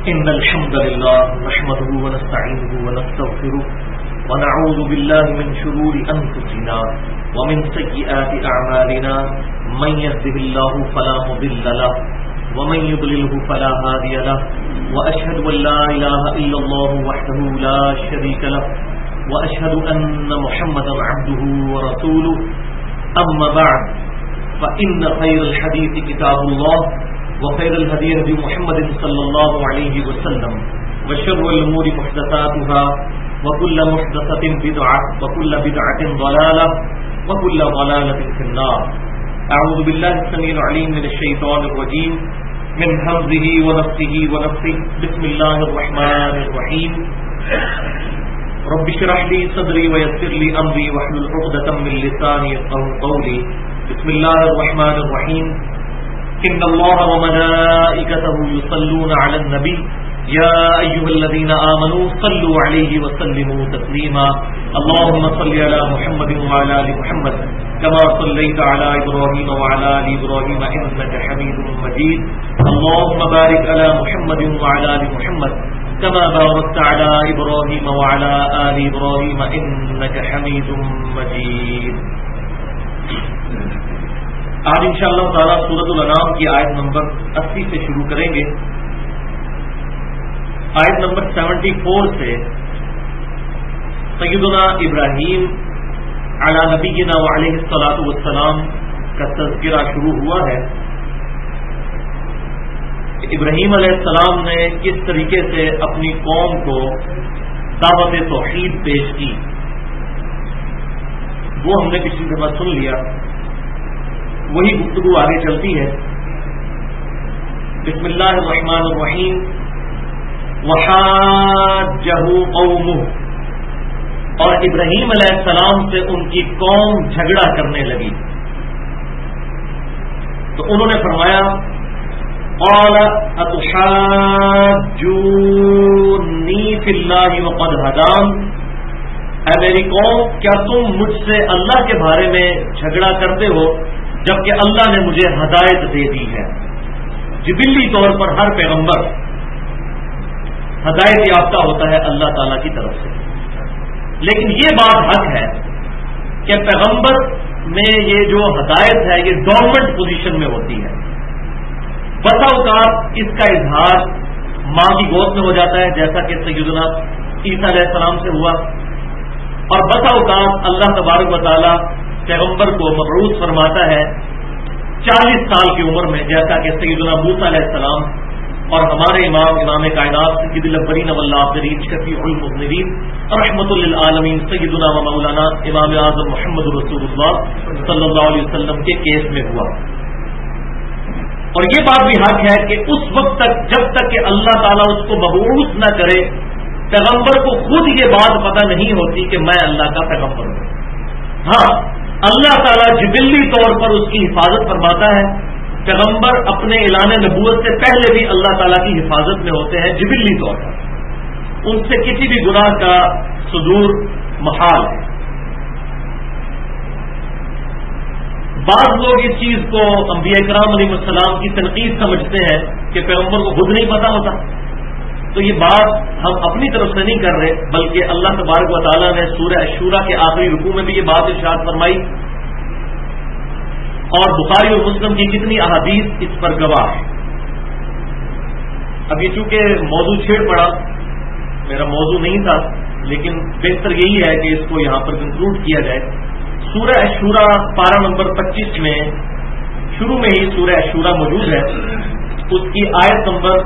إن الحمد لله نحمده ونستعينه ونستغفره ونعوذ بالله من شرور أنفسنا ومن سيئات أعمالنا من يهده الله فلا مضل له ومن يضلله فلا هادي له وأشهد أن لا إله إلا الله وحده لا شريك له وأشهد أن محمدا عبده ورسوله أما بعد فإن خير الحديث كتاب الله وخير الهدي هدي محمد صلى الله عليه وسلم وشر الأمور محدثاتها وكل محدثة بدعة وكل بدعة ضلالة وكل ضلالة في النار. أعوذ بالله السميع العليم من الشيطان الرجيم من همزه ونفسه ونفثه. بسم الله الرحمن الرحيم. رب اشرح لي صدري ويسر لي أمري واحلل عقدة من لساني يفقهوا قولي. بسم الله الرحمن الرحيم. إن الله وملائكته يصلون على النبي يا أيها الذين آمنوا صلوا عليه وسلموا تسليما. اللهم صل على محمد وعلى آل محمد كما صليت على إبراهيم وعلى آل إبراهيم إنك حميد مجيد. اللهم بارك على محمد وعلى آل محمد كما باركت على إبراهيم وعلى آل إبراهيم إنك حميد مجيد. آج انشاءاللہ تعالیٰ سورۃ الانعام کی آیت نمبر 80 سے شروع کریں گے. آیت نمبر 74 سے سیدنا ابراہیم علی نبینا وعلیہ الصلاۃ والسلام کا تذکرہ شروع ہوا ہے. ابراہیم علیہ السلام نے کس طریقے سے اپنی قوم کو دعوت توحید پیش کی وہ ہم نے پچھلی دفعہ سن لیا. وہی گفتگو آگے چلتی ہے. بسم اللہ الرحمن الرحیم. وحاجہ قومہ، اور ابراہیم علیہ السلام سے ان کی قوم جھگڑا کرنے لگی تو انہوں نے فرمایا قال اتحاجونی فی اللہ وقد ہدان. اے میری قوم، کیا تم مجھ سے اللہ کے بارے میں جھگڑا کرتے ہو جبکہ اللہ نے مجھے ہدایت دے دی ہے. جبلی طور پر ہر پیغمبر ہدایت یافتہ ہوتا ہے اللہ تعالیٰ کی طرف سے، لیکن یہ بات حق ہے کہ پیغمبر میں یہ جو ہدایت ہے یہ ڈورمنٹ پوزیشن میں ہوتی ہے. بسا اوقات اس کا اظہار ماں کی گود میں ہو جاتا ہے جیسا کہ سیدنا عیسیٰ علیہ السلام سے ہوا، اور بسا اوقات اللہ تبارک و تعالیٰ پیغمبر کو مبعوث فرماتا ہے 40 سال کی عمر میں، جیسا کہ سیدنا موسیٰ علیہ السلام اور ہمارے امام کائنات سید الاولین والآخرین شفیع المذنبین رحمۃ للعالمین سیدنا و مولانا امام اعظم محمد رسول اللہ صلی اللہ علیہ وسلم کے کیس میں ہوا. اور یہ بات بھی حق ہے کہ اس وقت تک جب تک کہ اللہ تعالیٰ اس کو مبعوث نہ کرے پیغمبر کو خود یہ بات پتہ نہیں ہوتی کہ میں اللہ کا پیغمبر ہوں. ہاں، اللہ تعالیٰ جبلی طور پر اس کی حفاظت فرماتا ہے. پیغمبر اپنے اعلان نبوت سے پہلے بھی اللہ تعالیٰ کی حفاظت میں ہوتے ہیں جبلی طور پر. ان سے کسی بھی گناہ کا صدور محال ہے. بعض لوگ اس چیز کو انبیاء کرام علیہ السلام کی تنقید سمجھتے ہیں کہ پیغمبر کو خود نہیں پتا ہوتا. تو یہ بات ہم اپنی طرف سے نہیں کر رہے، بلکہ اللہ تبارک و تعالیٰ نے سورہ الشورى کے آخری رکوع میں بھی یہ بات ارشاد فرمائی، اور بخاری اور مسلم کی کتنی احادیث اس پر گواہ ہے. اب یہ چونکہ موضوع چھیڑ پڑا، میرا موضوع نہیں تھا، لیکن بہتر یہی ہے کہ اس کو یہاں پر کنکلوڈ کیا جائے. سورہ الشورى پارہ نمبر 25 میں شروع میں ہی سورہ الشورى موجود ہے. اس کی آیت نمبر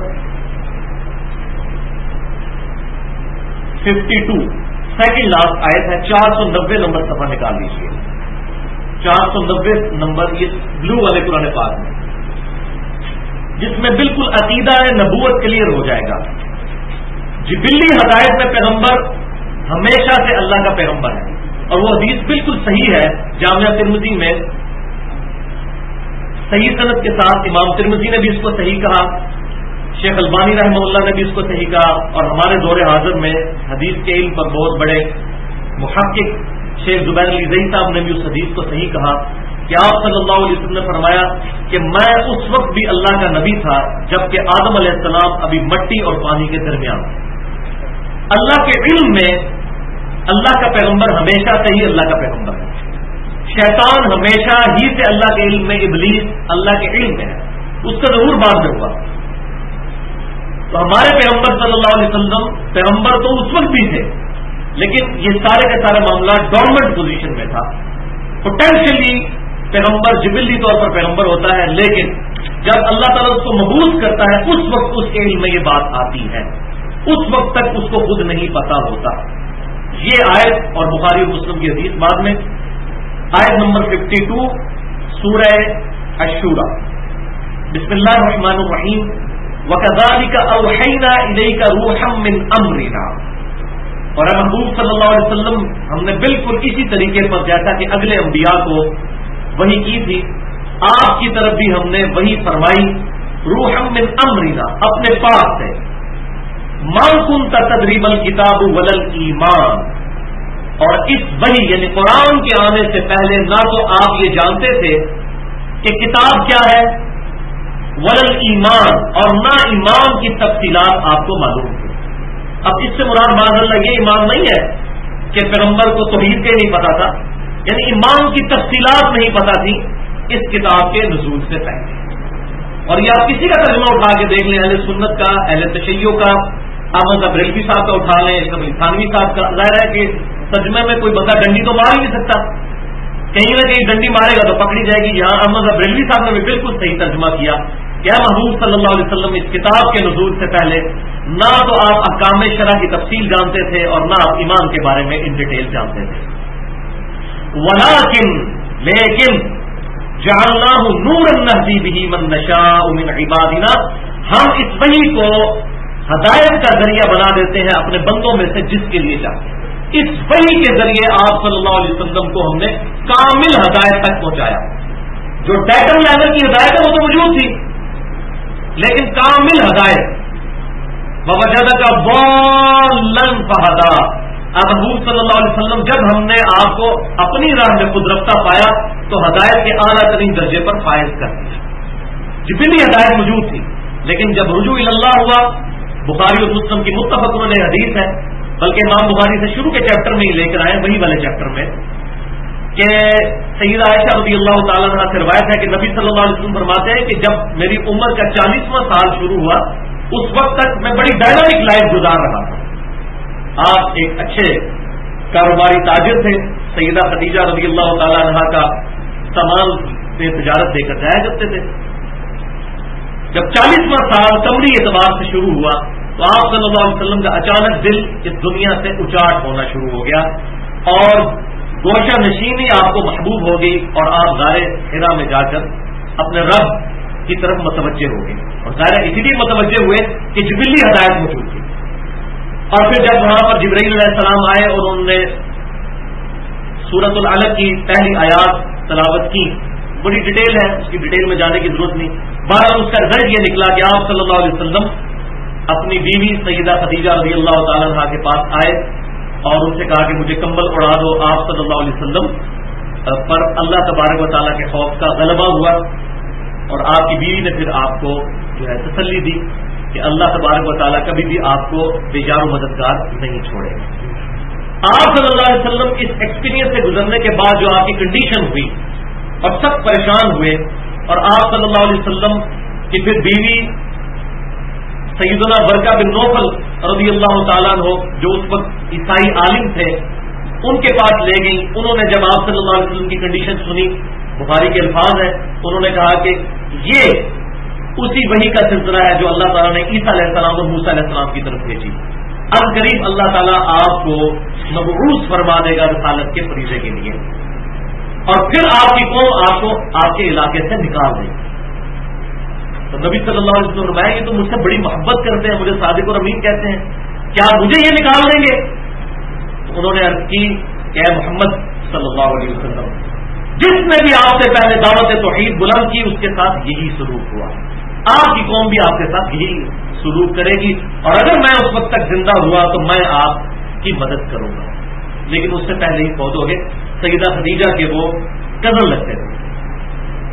52 سیکنڈ لاسٹ آیت ہے. 490 نمبر صفحہ نکال لیجیے. 490 نمبر یہ بلو والے قرآن پاک میں، جس میں بالکل عقیدہ نبوت کلیئر ہو جائے گا. جبلی ہدایت میں پیغمبر ہمیشہ سے اللہ کا پیغمبر ہے، اور وہ حدیث بالکل صحیح ہے. جامعہ ترمذی میں صحیح سند کے ساتھ امام ترمذی نے بھی اس کو صحیح کہا، شیخ البانی رحمہ اللہ نے بھی اس کو صحیح کہا، اور ہمارے دور حاضر میں حدیث کے علم پر بہت بڑے محقق شیخ زبیر علی زئی صاحب نے بھی اس حدیث کو صحیح کہا کہ آپ صلی اللہ علیہ وسلم نے فرمایا کہ میں اس وقت بھی اللہ کا نبی تھا جبکہ آدم علیہ السلام ابھی مٹی اور پانی کے درمیان. اللہ کے علم میں اللہ کا پیغمبر ہمیشہ سے ہی اللہ کا پیغمبر ہے. شیطان ہمیشہ ہی سے اللہ کے علم میں، ابلیس اللہ کے علم میں ہے، اس کا ظہور بعد میں ہوا. تو ہمارے پیغمبر صلی اللہ علیہ وسلم پیغمبر تو اس وقت بھی تھے، لیکن یہ سارے کے سارے معاملات ڈورمنٹ پوزیشن میں تھا. پوٹینشلی پیغمبر جبلی طور پر پیغمبر ہوتا ہے، لیکن جب اللہ تعالیٰ اس کو مبعوث کرتا ہے اس وقت اس کے علم میں یہ بات آتی ہے، اس وقت تک اس کو خود نہیں پتا ہوتا. یہ آیت اور بخاری اور مسلم کی حدیث بعد میں. آیت نمبر 52 سورہ الشورى. بسم اللہ الرحمن الرحیم. وَكَذَلِكَ أَوْحَيْنَا إِلَيْكَ رُوحًا مِّنْ أَمْرِنَا. اور اے محبوب صلی اللہ علیہ وسلم ہم نے بالکل اسی طریقے پر جیسا کہ اگلے انبیاء کو وحی کی تھی، آپ کی طرف بھی ہم نے وحی فرمائی. روحا من امرنا، اپنے پاس سے. ما كنت تدری ما الکتاب ولا الایمان. اور اس وحی یعنی قرآن کے آنے سے پہلے نہ تو آپ یہ جانتے تھے کہ کتاب کیا ہے، ولا الایمان، اور نہ ایمان کی تفصیلات آپ کو معلوم تھی. اب اس سے مراد معاذ اللہ یہ ایمان نہیں ہے کہ پیغمبر کو توحید کا نہیں پتا تھا، یعنی ایمان کی تفصیلات نہیں پتا تھی اس کتاب کے نزول سے پہلے. اور یہ آپ کسی کا ترجمہ اٹھا کے دیکھ لیں، اہل سنت کا، اہل تشیع کا، احمد بریلوی صاحب کا اٹھا لیں، اشرف علی تھانوی صاحب کا. ظاہر ہے کہ ترجمے میں کوئی بندہ ڈنڈی تو مار ہی نہیں سکتا، کہیں نہ کہیں ڈنڈی مارے گا تو پکڑی جائے گی. یہاں احمد بریلوی صاحب نے بھی بالکل صحیح ترجمہ کیا کہ محبوب صلی اللہ علیہ وسلم اس کتاب کے نزول سے پہلے نہ تو آپ احکام شرع کی تفصیل جانتے تھے اور نہ آپ ایمان کے بارے میں ان ڈیٹیل جانتے تھے. ولیکن لیکن جعلناہ نورا نہدی بہ من نشاء من عبادنا، ہم اس وحی کو ہدایت کا ذریعہ بنا دیتے ہیں اپنے بندوں میں سے جس کے لیے چاہتے ہیں. اس وحی کے ذریعے آپ صلی اللہ علیہ وسلم کو ہم نے کامل ہدایت تک پہنچایا. جو ڈیٹم لیول کی ہدایت ہے وہ تو موجود تھی، لیکن کامل ہدایت. ووجدک ضالا فہدی. اب حضور صلی اللہ علیہ وسلم جب ہم نے آپ کو اپنی راہ میں خود رفتہ پایا تو ہدایت کے اعلیٰ ترین درجے پر فائز کر دیا. جتنی ہدایت موجود تھی، لیکن جب رجوع اللہ ہوا، بخاری اور مسلم کی متفق علیہ حدیث ہے، بلکہ امام بخاری سے شروع کے چیپٹر میں ہی لے کر آئے، وہی والے چیپٹر میں، کہ سیدہ عائشہ رضی اللہ تعالیٰ عنہا سے روایت ہے کہ نبی صلی اللہ علیہ وسلم فرماتے ہیں کہ جب میری عمر کا 40واں سال شروع ہوا اس وقت تک میں بڑی ڈائنامک لائف گزار رہا تھا. آپ ایک اچھے کاروباری تاجر تھے، سیدہ خدیجہ رضی اللہ تعالیٰ عنہا کا سامان میں تجارت دے کر جایا کرتے تھے. جب 40واں سال کمری اعتبار سے شروع ہوا تو آپ صلی اللہ علیہ وسلم کا اچانک دل اس دنیا سے اچاٹ ہونا شروع ہو گیا اور گوشہ نشینی آپ کو محبوب ہو گئی اور آپ غار حرا میں جا کر اپنے رب کی طرف متوجہ ہو گئے. اور ظاہر اسی لیے متوجہ ہوئے کہ جبلی ہدایت موجود تھی. اور پھر جب وہاں پر جبرائیل علیہ السلام آئے اور انہوں نے سورۃ العلق کی پہلی آیات تلاوت کی، بڑی ڈیٹیل ہے، اس کی ڈیٹیل میں جانے کی ضرورت نہیں. بہرحال اس کا رزلٹ یہ نکلا کہ آپ صلی اللہ علیہ وسلم اپنی بیوی سیدہ خدیجہ رضی اللہ تعالیٰ عنہا کے پاس آئے اور ان سے کہا کہ مجھے کمبل اڑا دو. آپ صلی اللہ علیہ وسلم پر اللہ تبارک و تعالیٰ کے خوف کا غلبہ ہوا اور آپ کی بیوی نے پھر آپ کو جو ہے تسلی دی کہ اللہ تبارک و تعالیٰ کبھی بھی آپ کو بے جار و مددگار نہیں چھوڑے گا. آپ صلی اللہ علیہ وسلم اس ایکسپیرینس سے گزرنے کے بعد جو آپ کی کنڈیشن ہوئی اور سب پریشان ہوئے اور آپ صلی اللہ علیہ وسلم کی پھر بیوی سیدنا برقہ بن نوفل رضی اللہ تعالیٰ عنہ جو اس وقت عیسائی عالم تھے ان کے پاس لے گئی. انہوں نے جب آپ صلی اللہ علیہ وسلم کی کنڈیشن سنی، بخاری کے الفاظ ہیں، انہوں نے کہا کہ یہ اسی وحی کا سلسلہ ہے جو اللہ تعالیٰ نے عیسیٰ علیہ السلام اور موسیٰ علیہ السلام کی طرف بھیجی. اب قریب اللہ تعالیٰ آپ کو مبعوث فرما دے گا رسالت کے فریضے کے لیے اور پھر آپ کی قوم آپ کو آپ کے علاقے سے نکال دے گی. تو نبی صلی اللہ علیہ وسلم فرمایا یہ تو مجھ سے بڑی محبت کرتے ہیں، مجھے صادق اور امین کہتے ہیں، کیا مجھے یہ نکال دیں گے؟ تو انہوں نے عرض کی کہ اے محمد صلی اللہ علیہ وسلم، جس نے بھی آپ سے پہلے دعوت توحید بلند کی اس کے ساتھ یہی سلوک ہوا، آپ کی قوم بھی آپ کے ساتھ یہی سلوک کرے گی اور اگر میں اس وقت تک زندہ ہوا تو میں آپ کی مدد کروں گا. لیکن اس سے پہلے ہی فوت ہو گئے. سیدہ خدیجہ کے وہ کزن لگتے تھے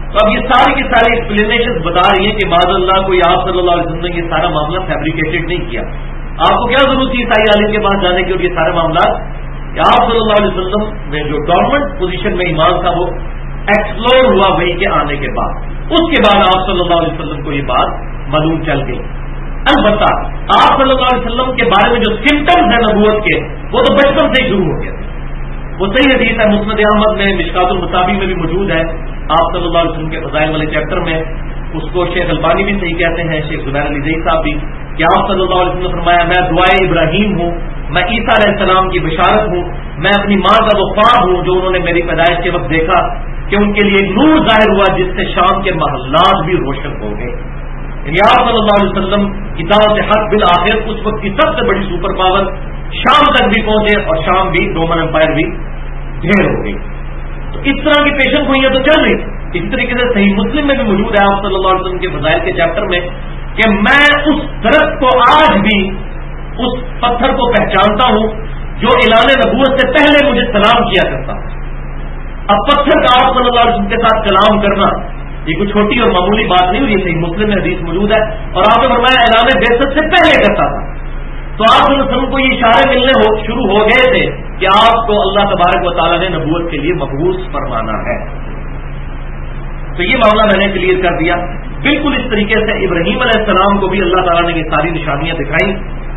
تو اب یہ ساری کی ساری ایکسپلینیشن بتا رہی ہیں کہ معاذ اللہ کوئی آپ صلی اللہ علیہ وسلم نے یہ سارا معاملہ فیبریکیٹڈ نہیں کیا. آپ کو کیا ضرورت تھی عیسائی عالم کے پاس جانے کی اور یہ سارے معاملات کہ آپ صلی اللہ علیہ وسلم میں جو ڈورمنٹ پوزیشن میں ایمان تھا وہ ایکسپلور ہوا وہی کے آنے کے بعد. اس کے بعد آپ صلی اللہ علیہ وسلم کو یہ بات معلوم چل گئی. البتہ آپ صلی اللہ علیہ وسلم کے بارے میں جو سمٹمز ہیں نبوت کے وہ تو بچپن سے ہی شروع ہو گئے تھے. وہ صحیح حدیث ہے مسند احمد میں مشکات المصابیح میں بھی موجود ہے. آپ صلی اللہ علیہ وسلم کے فضائل والے چیپٹر میں اس کو شیخ البانی بھی صحیح کہتے ہیں, شیخ زبیر علی زئی صاحب بھی, کہ آپ صلی اللہ علیہ وسلم نے فرمایا میں دعائے ابراہیم ہوں, میں عیسیٰ علیہ السلام کی بشارت ہوں, میں اپنی ماں کا وہ خواب ہوں جو انہوں نے میری پیدائش کے وقت دیکھا کہ ان کے لیے ایک نور ظاہر ہوا جس سے شام کے محلات بھی روشن ہو گئے. یعنی آپ صلی اللہ علیہ وسلم کی دعوت حق بالآخر اس وقت کی سب سے بڑی سپر پاور شام تک بھی پہنچے اور شام بھی رومن امپائر بھی ڈھیر ہو گئی. تو اس طرح کی پیشن گوئیاں تو چل رہی تھی. اسی طریقے سے صحیح مسلم میں بھی موجود ہے آپ صلی اللہ علیہ وسلم کے فضائل کے چیپٹر میں کہ میں اس درخت کو آج بھی اس پتھر کو پہچانتا ہوں جو اعلان نبوت سے پہلے مجھے سلام کیا کرتا. اب پتھر کا آپ صلی اللہ علیہ وسلم کے ساتھ کلام کرنا یہ کوئی چھوٹی اور معمولی بات نہیں ہوئی. صحیح مسلم میں حدیث موجود ہے اور آپ نے فرمایا اعلان بعثت سے پہلے کرتا تھا. تو آپ صلی اللہ علیہ وسلم کو یہ اشارے ملنے شروع ہو گئے تھے کہ آپ کو اللہ تبارک و تعالیٰ نے نبوت کے لیے مبعوث فرمانا ہے. تو یہ معاملہ میں نے کلیئر کر دیا. بالکل اس طریقے سے ابراہیم علیہ السلام کو بھی اللہ تعالیٰ نے یہ ساری نشانیاں دکھائی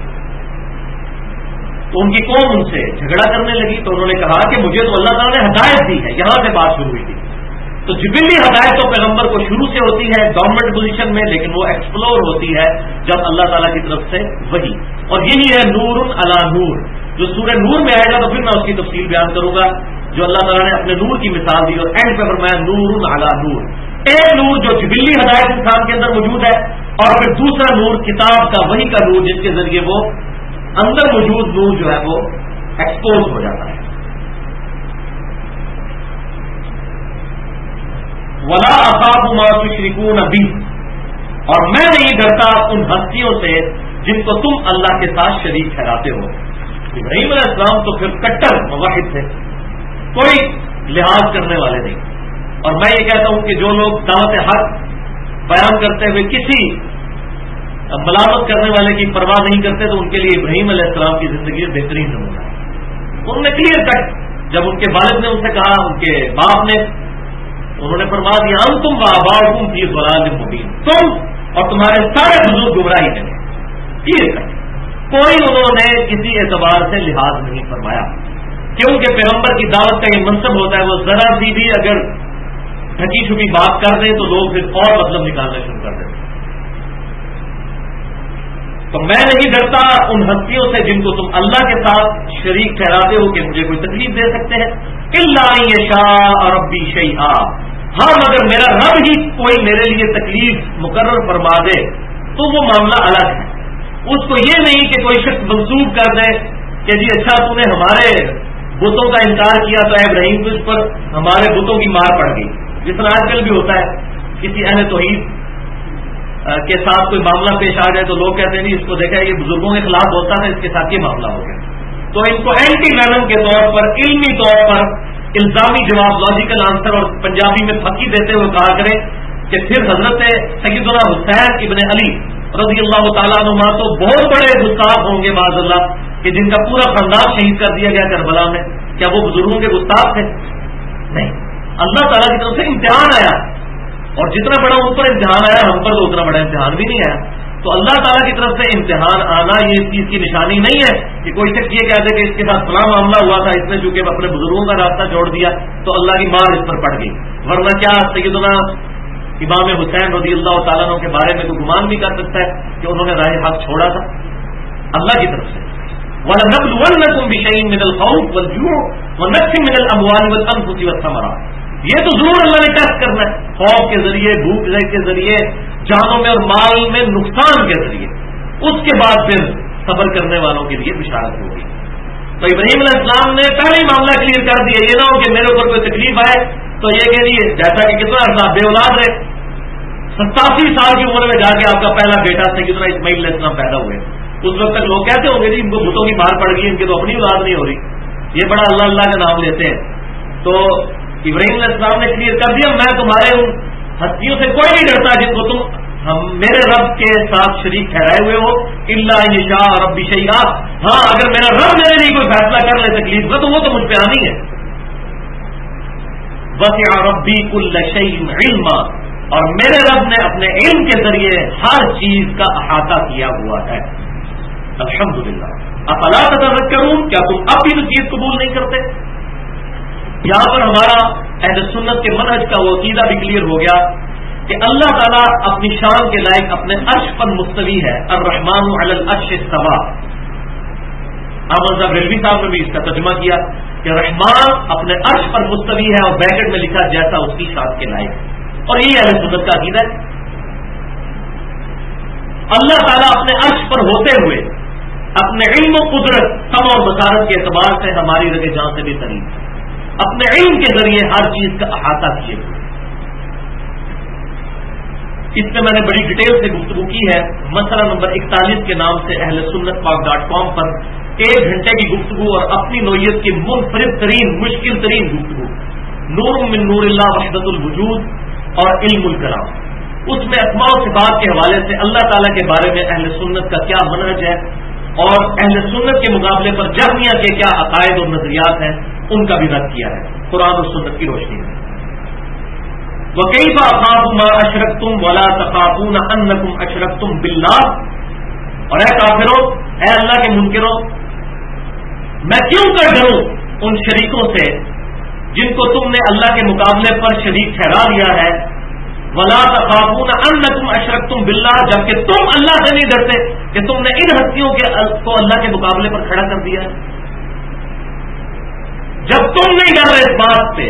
تو ان کی قوم ان سے جھگڑا کرنے لگی. تو انہوں نے کہا کہ مجھے تو اللہ تعالیٰ نے ہدایت دی ہے. یہاں سے بات شروع ہوئی تھی. تو جبلی ہدایت تو پیغمبر کو شروع سے ہوتی ہے گورنمنٹ پوزیشن میں, لیکن وہ ایکسپلور ہوتی ہے جب اللہ تعالیٰ کی طرف سے وحی. اور یہی ہے نور علی نور جو سورہ نور میں آئے گا. تو پھر میں اس کی تفصیل بیان کروں گا جو اللہ تعالیٰ نے اپنے نور کی مثال دی اور اینڈ پہ فرمایا نور علی نور. ایک نور جو جبلی ہدایت انسان کے اندر موجود ہے اور پھر دوسرا نور کتاب کا وحی کا نور جس کے ذریعے وہ اندر موجود نور جو ہے وہ ایکسپوز ہو جاتا ہے. ولا اخاف ما تشركون به, اور میں نہیں ڈرتا ان ہستیوں سے جن کو تم اللہ کے ساتھ شریک ٹھہراتے ہو. ابراہیم علیہ السلام تو پھر کٹر موحد تھے, کوئی لحاظ کرنے والے نہیں. اور میں یہ کہتا ہوں کہ جو لوگ دعوت حق بیان کرتے ہوئے کسی ملامت کرنے والے کی پرواہ نہیں کرتے تو ان کے لیے ابراہیم علیہ السلام کی زندگی بہترین نمونہ ہے. انہوں نے کلیئر کٹ جب ان کے والد نے ان سے کہا, ان کے باپ نے, انہوں نے فرما دیا ہم تم وآباؤکم فی ضلال مبین, تم اور تمہارے سارے بزرگ گمراہی میں. کلیئر کٹ, کوئی انہوں نے کسی اعتبار سے لحاظ نہیں فرمایا کیونکہ پیغمبر کی دعوت کا یہ منصب ہوتا ہے وہ ذرا سی بھی اگر ڈھکی چھپی بات کر دیں تو لوگ پھر اور مطلب نکالنا شروع کر دیتے. تو میں نہیں ڈرتا ان ہستیوں سے جن کو تم اللہ کے ساتھ شریک ٹھہراتے ہو کہ مجھے کوئی تکلیف دے سکتے ہیں. الا ان یشاء ربی شیئا, ہاں مگر میرا رب ہی کوئی میرے لیے تکلیف مقرر فرما دے تو وہ معاملہ الگ ہے. اس کو یہ نہیں کہ کوئی شخص منسوب کر دے کہ جی اچھا تم نے ہمارے بتوں کا انکار کیا تو ابراہیم کو اس پر ہمارے بتوں کی مار پڑ گئی. جس طرح آج کل بھی ہوتا ہے کسی اہل توحید کے ساتھ کوئی معاملہ پیش آ جائے تو لوگ کہتے ہیں نہیں اس کو دیکھا یہ بزرگوں کے خلاف ہوتا ہے اس کے ساتھ یہ معاملہ ہو گیا. تو ان کو اینٹی ویلم کے طور پر علمی طور پر الزامی جواب لاجیکل آنسر اور پنجابی میں پھکی دیتے ہوئے کہا کریں کہ پھر حضرت سیدنا حسین ابن علی رضی اللہ تعالیٰ عنہ تو بہت بڑے گستاخ ہوں گے معاذ اللہ کہ جن کا پورا خاندان شہید کر دیا گیا کربلا میں. کیا وہ بزرگوں کے گستاخ تھے؟ نہیں. اللہ تعالیٰ کی طرف سے امتحان آیا اور جتنا بڑا ان پر امتحان آیا ہم پر تو اتنا بڑا امتحان بھی نہیں آیا. تو اللہ تعالیٰ کی طرف سے امتحان آنا یہ اس چیز کی نشانی نہیں ہے کہ کوئی شخص یہ کہتے کہ اس کے ساتھ فلاں معاملہ ہوا تھا, اس نے چونکہ اپنے بزرگوں کا راستہ چھوڑ دیا تو اللہ کی مار اس پر پڑ گئی. ورنہ کیا سیدنا امام حسین رضی اللہ تعالیٰ عنہ کے بارے میں کوئی گمان بھی کر سکتا ہے کہ انہوں نے راہ حق چھوڑا تھا؟ اللہ کی طرف سے وَلَنَبْلُوَنَّكُمْ بِشَيْءٍ مِّنَ الْخَوْفِ وَالْجُوعِ وَنَقْصٍ مِّنَ الْأَمْوَالِ وَالْأَنفُسِ وَالثَّمَرَاتِ. یہ تو ضرور اللہ نے ٹیسٹ کرنا ہے, خوف کے ذریعے, بھوک کے ذریعے, جانوں میں اور مال میں نقصان کے ذریعے. اس کے بعد پھر صبر کرنے والوں کے لیے بشارت ہوگی. تو ابراہیم علیہ السلام نے پہلے ہی معاملہ کلیئر کر دیا, یہ نہ ہو کہ میرے اوپر کوئی تکلیف آئے تو یہ کہ نہیں, جیسا کہ کتنا عرصہ بے اولاد رہے, 87 سال کی عمر میں جا کے آپ کا پہلا بیٹا سیدنا اسماعیل علیہ السلام پیدا ہوئے. اس وقت تک لوگ کہتے ہوں گے جی ان کو بتوں کی مار پڑ گئی, ان کی تو اپنی اولاد نہیں ہو رہی, یہ بڑا اللہ اللہ کا نام لیتے ہیں. تو ابراہیم علیہ السلام نے کلیئر کر دیا میں تمہارے ان ہستیوں سے کوئی نہیں ڈرتا جن کو تم میرے رب کے ساتھ شریک ٹھہرائے ہوئے ہو، الا ان یشاء ربی شیئا، ہاں اگر میرا رب میرے لیے کوئی فیصلہ کر لے تکلیف کا تو وہ تو مجھ پہ آنی ہے. وسع ربی کل شیء علما، اور میرے رب نے اپنے علم کے ذریعے ہر چیز کا احاطہ کیا ہوا ہے. الحمدللہ. افلا تتذکرون، کیا تم اب بھی نصیحت قبول نہیں کرتے؟ یہاں پر ہمارا اہل سنت کے منہج کا وہ عقیدہ بھی کلیئر ہو گیا کہ اللہ تعالیٰ اپنی شان کے لائق اپنے عرش پر مستوی ہے. الرحمن علی العرش استوى. احمد صاحب ریلوی صاحب نے بھی اس کا ترجمہ کیا کہ رحمان اپنے عرش پر مستوی ہے، اور بیکٹ میں لکھا جیسا اس کی شان کے لائق، اور یہی اہل سنت کا عقیدہ ہے. اللہ تعالیٰ اپنے عرش پر ہوتے ہوئے اپنے علم و قدرت، سمع اور بصارت کے اعتبار سے ہماری رگے جان سے بھی قریب، اپنے علم کے ذریعے ہر چیز کا احاطہ کیے ہوئے. اس میں میں نے بڑی ڈیٹیل سے گفتگو کی ہے. مسئلہ نمبر 41 کے نام سے اہل سنت پاک.com پر 1 گھنٹے کی گفتگو اور اپنی نوعیت کی منفرد ترین مشکل ترین گفتگو، نور من نور اللہ وحدت الوجود اور علم الکلام. اس میں اسماء و صفات کے حوالے سے اللہ تعالیٰ کے بارے میں اہل سنت کا کیا منہج ہے، اور اہل سنت کے مقابلے پر جہمیہ کے کیا عقائد اور نظریات ہیں، ان کا بھی رد کیا ہے قرآن اور سنت کی روشنی میں. وَكَيْفَ أَخَافُ مَا أَشْرَكْتُمْ وَلَا تَخَافُونَ أَنَّكُمْ أَشْرَكْتُمْ بِاللَّهِ، اور اے کافروں، اے اللہ کے منکروں، میں کیوں کر ڈروں ان شریکوں سے جن کو تم نے اللہ کے مقابلے پر شریک ٹھہرا دیا ہے. وَلَا تَخَافُونَ أَنَّكُمْ أَشْرَكْتُمْ بِاللَّهِ، جبکہ تم اللہ سے نہیں ڈرتے کہ تم نے ان ہستیوں کو اللہ کے مقابلے پر کھڑا کر دیا ہے. جب تم نہیں ڈر رہے اس بات سے،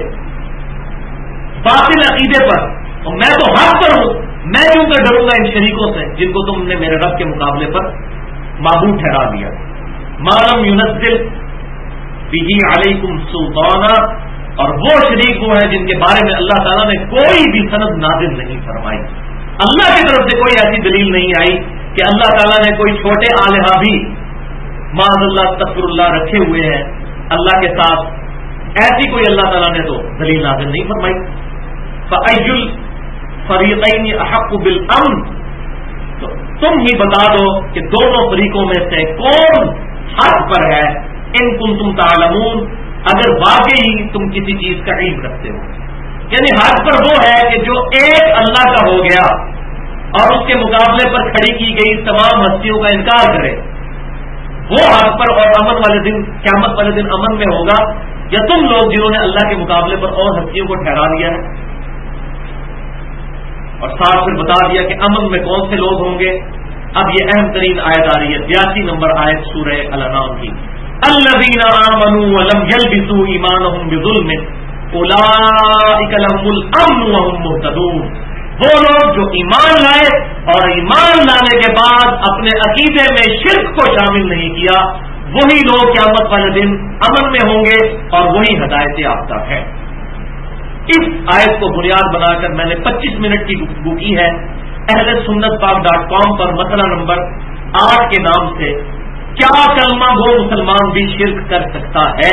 باطل عقیدے پر، اور میں تو حق پر ہوں، میں کیوں کر ڈروں گا ان شریکوں سے جن کو تم نے میرے رب کے مقابلے پر معبود ٹھہرا دیا. ما لم ينزل به علیکم سلطانا، اور وہ شریک وہ ہے جن کے بارے میں اللہ تعالیٰ نے کوئی بھی سند نازل نہیں فرمائی. اللہ کی طرف سے کوئی ایسی دلیل نہیں آئی کہ اللہ تعالیٰ نے کوئی چھوٹے آلہہ بھی معاذ اللہ استغفر اللہ رکھے ہوئے ہیں اللہ کے ساتھ. ایسی کوئی اللہ تعالیٰ نے تو دلیل نازل نہیں فرمائی. فَأَيُّ الْفَرِيقَيْنِ أَحَقُّ بِالْأَمْنِ، تو تم ہی بتا دو کہ دونوں فریقوں میں سے کون حق پر ہے. ان کنتم تعلمون، اگر واقعی تم کسی چیز کا علم رکھتے ہو. یعنی حق پر وہ ہے کہ جو ایک اللہ کا ہو گیا اور اس کے مقابلے پر کھڑی کی گئی تمام ہستیوں کا انکار کرے، وہ حق پر اور امن والے دن، قیامت والے دن امن میں ہوگا، یا تم لوگ جنہوں نے اللہ کے مقابلے پر اور ہستیوں کو ٹھہرا دیا ہے. اور ساتھ پھر بتا دیا کہ امن میں کون سے لوگ ہوں گے. اب یہ اہم ترین آیت آ رہی ہے، 82 نمبر آیت سورہ الانعام کی. الذین آمنوا ولم یلبسوا ایمانہم بظلم اولئک لہم الامن وہم مہتدون. وہ لوگ جو ایمان لائے اور ایمان لانے کے بعد اپنے عقیدے میں شرک کو شامل نہیں کیا، وہی لوگ قیامت والے دن امن میں ہوں گے اور وہی ہدایت یافتہ ہے. اس آیت کو بنیاد بنا کر میں نے 25 منٹ کی گفتگو کی ہے اہل سنت پاک.com پر مسئلہ نمبر 8 کے نام سے، کیا کلمہ وہ مسلمان بھی شرک کر سکتا ہے.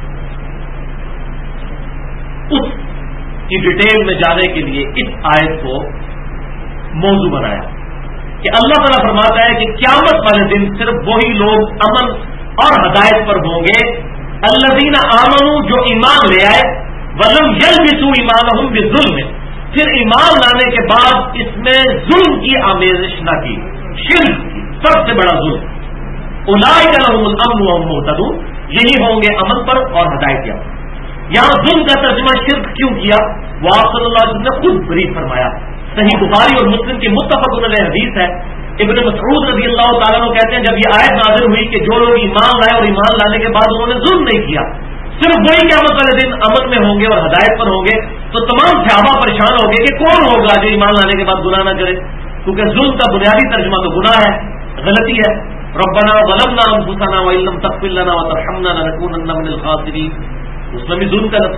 اس کی ڈیٹیل میں جانے کے لیے اس آیت کو موضوع بنایا کہ اللہ تعالیٰ فرماتا ہے کہ قیامت والے دن صرف وہی لوگ امن اور ہدایت پر ہوں گے، الذین آمنوا، جو ایمان لے آئے، ولم یلبسوا ایمانہم بظلم، پھر ایمان لانے کے بعد اس میں ظلم کی آمیزش نہ کی، شرک کی، سب سے بڑا ظلم. اولئک لہم الامن وہم مہتدون، یہی ہوں گے امن پر اور ہدایت یافتہ. یہاں ظلم کا ترجمہ شرک کیوں کیا؟ وہ آپ صلی اللہ علیہ وسلم نے خود بریف فرمایا. صحیح بخاری اور مسلم کی متفق علیہ حدیث ہے. ابن مسعود رضی اللہ تعالیٰ عنہ کہتے ہیں جب یہ آیت نازل ہوئی کہ جو لوگ ایمان لائے اور ایمان لانے کے بعد انہوں نے ظلم نہیں کیا، صرف وہی قیامت والے دن امن میں ہوں گے اور ہدایت پر ہوں گے، تو تمام صحابہ پریشان ہو گئے کہ کون ہوگا جو ایمان لانے کے بعد گناہ نہ کرے، کیونکہ ظلم کا بنیادی ترجمہ تو گناہ ہے، غلطی ہے. ربنا ظلمنا انفسنا وان لم تغفر لنا وترحمنا لنكونن من الخاسرین، اس میں بھی ظلم کا لفظ.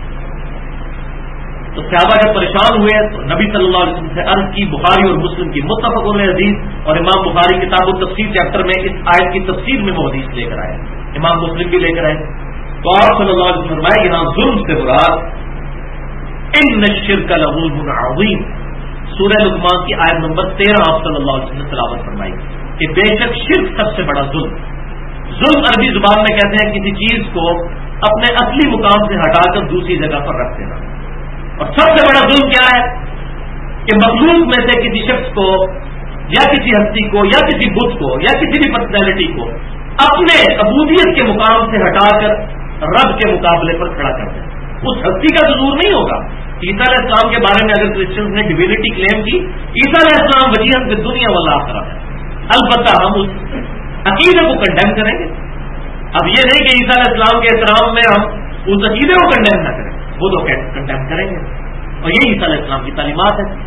تو صحابہ جب پریشان ہوئے تو نبی صلی اللہ علیہ وسلم سے عرض کی. بخاری اور مسلم کی متفق علیہ حدیث، اور امام بخاری کتاب التفسیر چیپٹر میں اس آیت کی تفسیر میں وہ حدیث لے کر آئے، امام مسلم بھی لے کر آئے. تو آپ صلی اللہ علیہ وسلم فرمائے یہاں ظلم سے مراد ان الشرک لظلم عظیم، سورہ لقمان کی آیت نمبر 13 آپ صلی اللہ علیہ وسلم نے تلاوت فرمائی کہ بے شک شرک سب سے بڑا ظلم عربی زبان میں کہتے ہیں کسی چیز کو اپنے اصلی مقام سے ہٹا کر دوسری جگہ پر رکھ دینا، اور سب سے بڑا ظلم کیا ہے کہ مخلوق میں سے کسی شخص کو یا کسی ہستی کو یا کسی بت کو یا کسی بھی پرسنالٹی کو اپنے عبودیت کے مقام سے ہٹا کر رب کے مقابلے پر کھڑا کر دیں۔ اس ہستی کا ظہور نہیں ہوگا۔ عیسیٰ علیہ السلام کے بارے میں اگر کرسچنز نے ڈیوینٹی کلیم کی، عیسیٰ علیہ السلام وجیہت فی دنیا والآخرہ ہے، البتہ ہم اس عقیدے کو کنڈیم کریں گے۔ اب یہ نہیں کہ عیسیٰ علیہ السلام کے احترام میں ہم اس عقیدے کو کنڈیم نہ کریں، وہ تو کنڈیم کریں گے، اور یہ عیسیٰ علیہ السلام کی تعلیمات ہے۔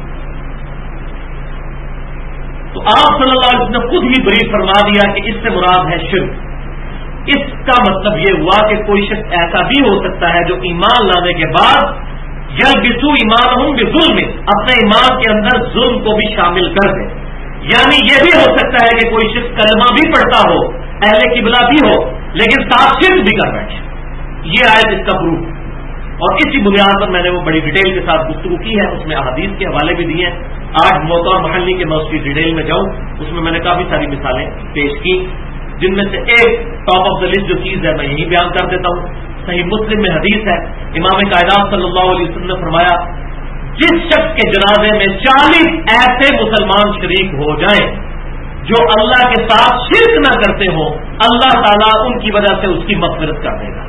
تو آپ صلی اللہ علیہ وسلم نے خود ہی بریف فرما دیا کہ اس سے مراد ہے شرک۔ اس کا مطلب یہ ہوا کہ کوئی شخص ایسا بھی ہو سکتا ہے جو ایمان لانے کے بعد یلبسوا ایمانہم بظلم، اپنے ایمان کے اندر ظلم کو بھی شامل کر دے، یعنی یہ بھی ہو سکتا ہے کہ کوئی شخص کلمہ بھی پڑھتا ہو، اہل قبلہ بھی ہو، لیکن ساتھ شرک بھی کر بیٹھے۔ یہ آیت اس کا پروف ہے، اور اسی بنیاد پر میں نے وہ بڑی ڈیٹیل کے ساتھ گفتگو کی ہے، اس میں احادیث کے حوالے بھی دیے ہیں۔ آج موقع اور محلی کے میں اس کی ڈیٹیل میں جاؤں، اس میں نے کافی ساری مثالیں پیش کی، جن میں سے ایک ٹاپ آف دا لسٹ جو چیز ہے میں یہی بیان کر دیتا ہوں۔ صحیح مسلم میں حدیث ہے، امام کائنات صلی اللہ علیہ وسلم نے فرمایا جس شخص کے جنازے میں 40 ایسے مسلمان شریک ہو جائیں جو اللہ کے ساتھ شرک نہ کرتے ہوں، اللہ تعالیٰ ان کی وجہ سے اس کی مغفرت کر دے گا۔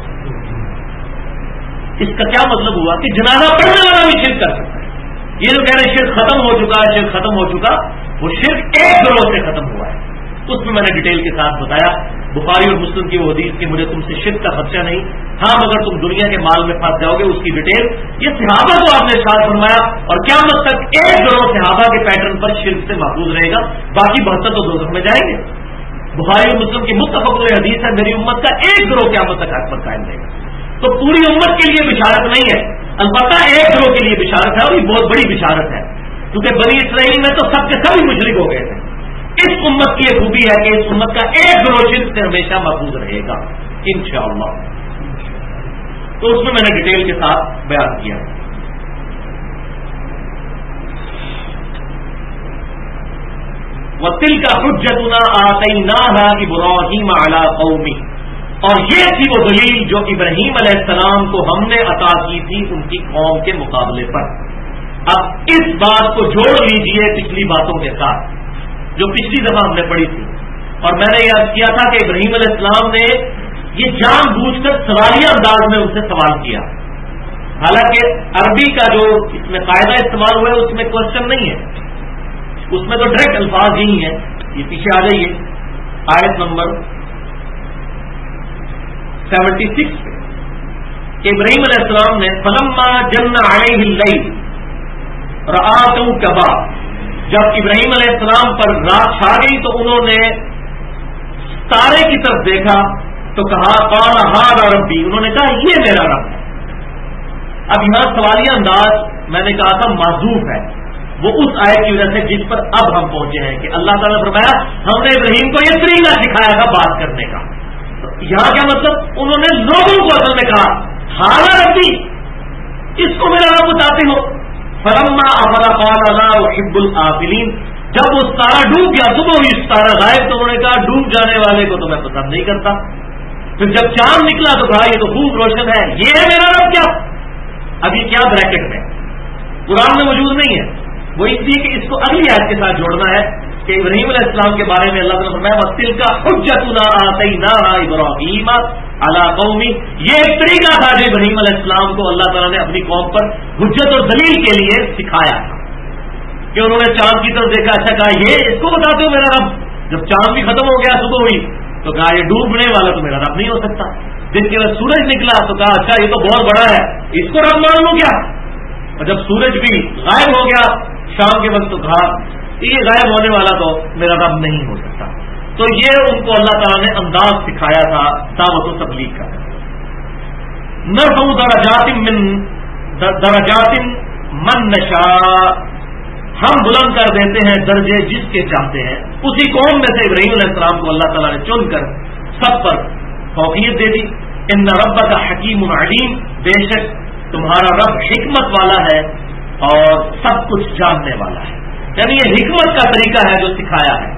اس کا کیا مطلب ہوا کہ جنازہ پڑھنے والا بھی شرک کر سکتا ہے۔ یہ جو کہہ رہے ہیں شرک ختم ہو چکا ہے، شرک ختم ہو چکا، وہ شرک ایک گروہ سے ختم ہوا ہے۔ اس میں نے ڈیٹیل کے ساتھ بتایا، بخاری اور مسلم کی وہ حدیث کہ مجھے تم سے شرک کا خدشہ نہیں، ہاں مگر تم دنیا کے مال میں پھنس جاؤ گے، اس کی ڈیٹیل یہ صحابہ کو آپ نے ارشاد فرمایا، اور قیامت تک ایک گروہ صحابہ کے پیٹرن پر شرک سے محفوظ رہے گا، باقی 72 تو دوزخ میں جائیں گے۔ بخاری اور مسلم کی متفق علیہ حدیث ہے، میری امت کا ایک گروہ قیامت تک حق پر قائم رہے گا۔ تو پوری امت کے لیے بشارت نہیں ہے، البتہ ایک گروہ کے لیے بشارت ہے، اور یہ بہت بڑی بشارت ہے، کیونکہ بنی اسرائیل میں تو سب کے سبھی مشرک ہو گئے تھے۔ اس امت کی یہ خوبی ہے کہ اس امت کا ایک گروہ شرک سے ہمیشہ محفوظ رہے گا انشاءاللہ۔ تو اس میں نے ڈیٹیل کے ساتھ بیان کیا۔ وَتِلْكَ حُجَّتُنَا آتَيْنَاهَا إِبْرَاهِيمَ عَلَىٰ قَوْمِهِ، اور یہ تھی وہ دلیل جو ابراہیم علیہ السلام کو ہم نے عطا کی تھی ان کی قوم کے مقابلے پر۔ اب اس بات کو جوڑ لیجئے پچھلی باتوں کے ساتھ جو پچھلی دفعہ ہم نے پڑھی تھی، اور میں نے یاد کیا تھا کہ ابراہیم علیہ السلام نے یہ جان بوجھ کر سوالیہ انداز میں ان سے سوال کیا، حالانکہ عربی کا جو اس میں قاعدہ استعمال ہوا ہے اس میں کوشچن نہیں ہے، اس میں تو ڈائریکٹ الفاظ ہی ہیں۔ یہ پیچھے آ جائیے آیت نمبر 76 پہ کہ ابراہیم علیہ السلام نے فلما جن علیہ اللیل رآ کوكبا، جب ابراہیم علیہ السلام پر رات چھا گئی تو انہوں نے ستارے کی طرف دیکھا تو کہا قال ھذا ربی، انہوں نے کہا یہ میرا رب ہے۔ اب یہاں سوالیہ انداز میں نے کہا تھا معذوف ہے، وہ اس آیت کی وجہ سے جس پر اب ہم پہنچے ہیں کہ اللہ تعالیٰ نے فرمایا ہم نے ابراہیم کو یہ طریقہ سکھایا تھا بات کرنے کا۔ یہاں کیا مطلب؟ انہوں نے لوگوں کو اصل میں کہا ھذا ربی، اس کو میرا رب بتاتے ہو۔ فلما افل قال لا احب الآفلین، جب وہ ستارہ ڈوب گیا، صبح ہوئی ستارہ غائب، تو انہوں نے کہا ڈوب جانے والے کو تو میں پسند نہیں کرتا۔ پھر جب چاند نکلا تو کہا یہ تو خوب روشن ہے، یہ ہے میرا رب کیا؟ اب یہ کیا بریکٹ میں قرآن میں موجود نہیں ہے، وہ اس لیے کہ اس کو اگلی آیت کے ساتھ جوڑنا ہے کہ ابراہیم علیہ السلام کے بارے میں اللہ تعالیٰ نے فرمایا وَتِلْكَ حُجَّتُنَا آتَيْنَاهَا إِبْرَاهِيمَ عَلَىٰ قَوْمِهِ، یہ ایک طریقہ تھا جو ابراہیم علیہ السلام کو اللہ تعالیٰ نے اپنی قوم پر حجت اور دلیل کے لیے سکھایا تھا کہ انہوں نے چاند کی طرف دیکھا، اچھا کہا یہ اس کو بتاتے ہو میرا رب۔ جب چاند بھی ختم ہو گیا، صبح ہوئی تو کہا یہ ڈوبنے والا تو میرا رب نہیں ہو سکتا۔ دن کے بعد سورج نکلا تو کہا اچھا یہ تو بہت بڑا ہے، اس کو رب مان لو کیا؟ اور جب سورج بھی غائب ہو گیا شام کے وقت تو کہا یہ غائب ہونے والا تو میرا رب نہیں ہو سکتا۔ تو یہ ان کو اللہ تعالیٰ نے انداز سکھایا تھا دعوت و تبلیغ کا۔ نرفع درجات من نشاء، ہم بلند کر دیتے ہیں درجے جس کے چاہتے ہیں۔ اسی قوم میں سے ابراہیم علیہ السلام کو اللہ تعالیٰ نے چن کر سب پر فوقیت دے دی۔ ان ربک حکیم علیم، بے شک تمہارا رب حکمت والا ہے اور سب کچھ جاننے والا ہے. یعنی یہ حکمت کا طریقہ ہے جو سکھایا ہے.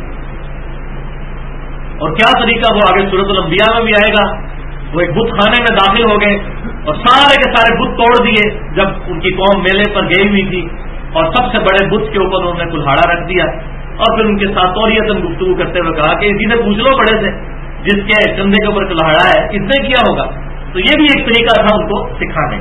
اور کیا طریقہ وہ آگے سورۃ الانبیاء میں بھی آئے گا. وہ ایک بت خانے میں داخل ہو گئے اور سارے کے سارے بت توڑ دیے جب ان کی قوم میلے پر گئی ہوئی تھی, اور سب سے بڑے بت کے اوپر انہوں نے کلہاڑا رکھ دیا اور پھر ان کے ساتھ توریتاً گفتگو کرتے ہوئے کہا کہ اسی سے پوچھ لو بڑے سے جس کے کندھے کے اوپر کلہاڑا ہے کس نے کیا ہوگا. تو یہ بھی ایک طریقہ تھا ان کو سکھانے.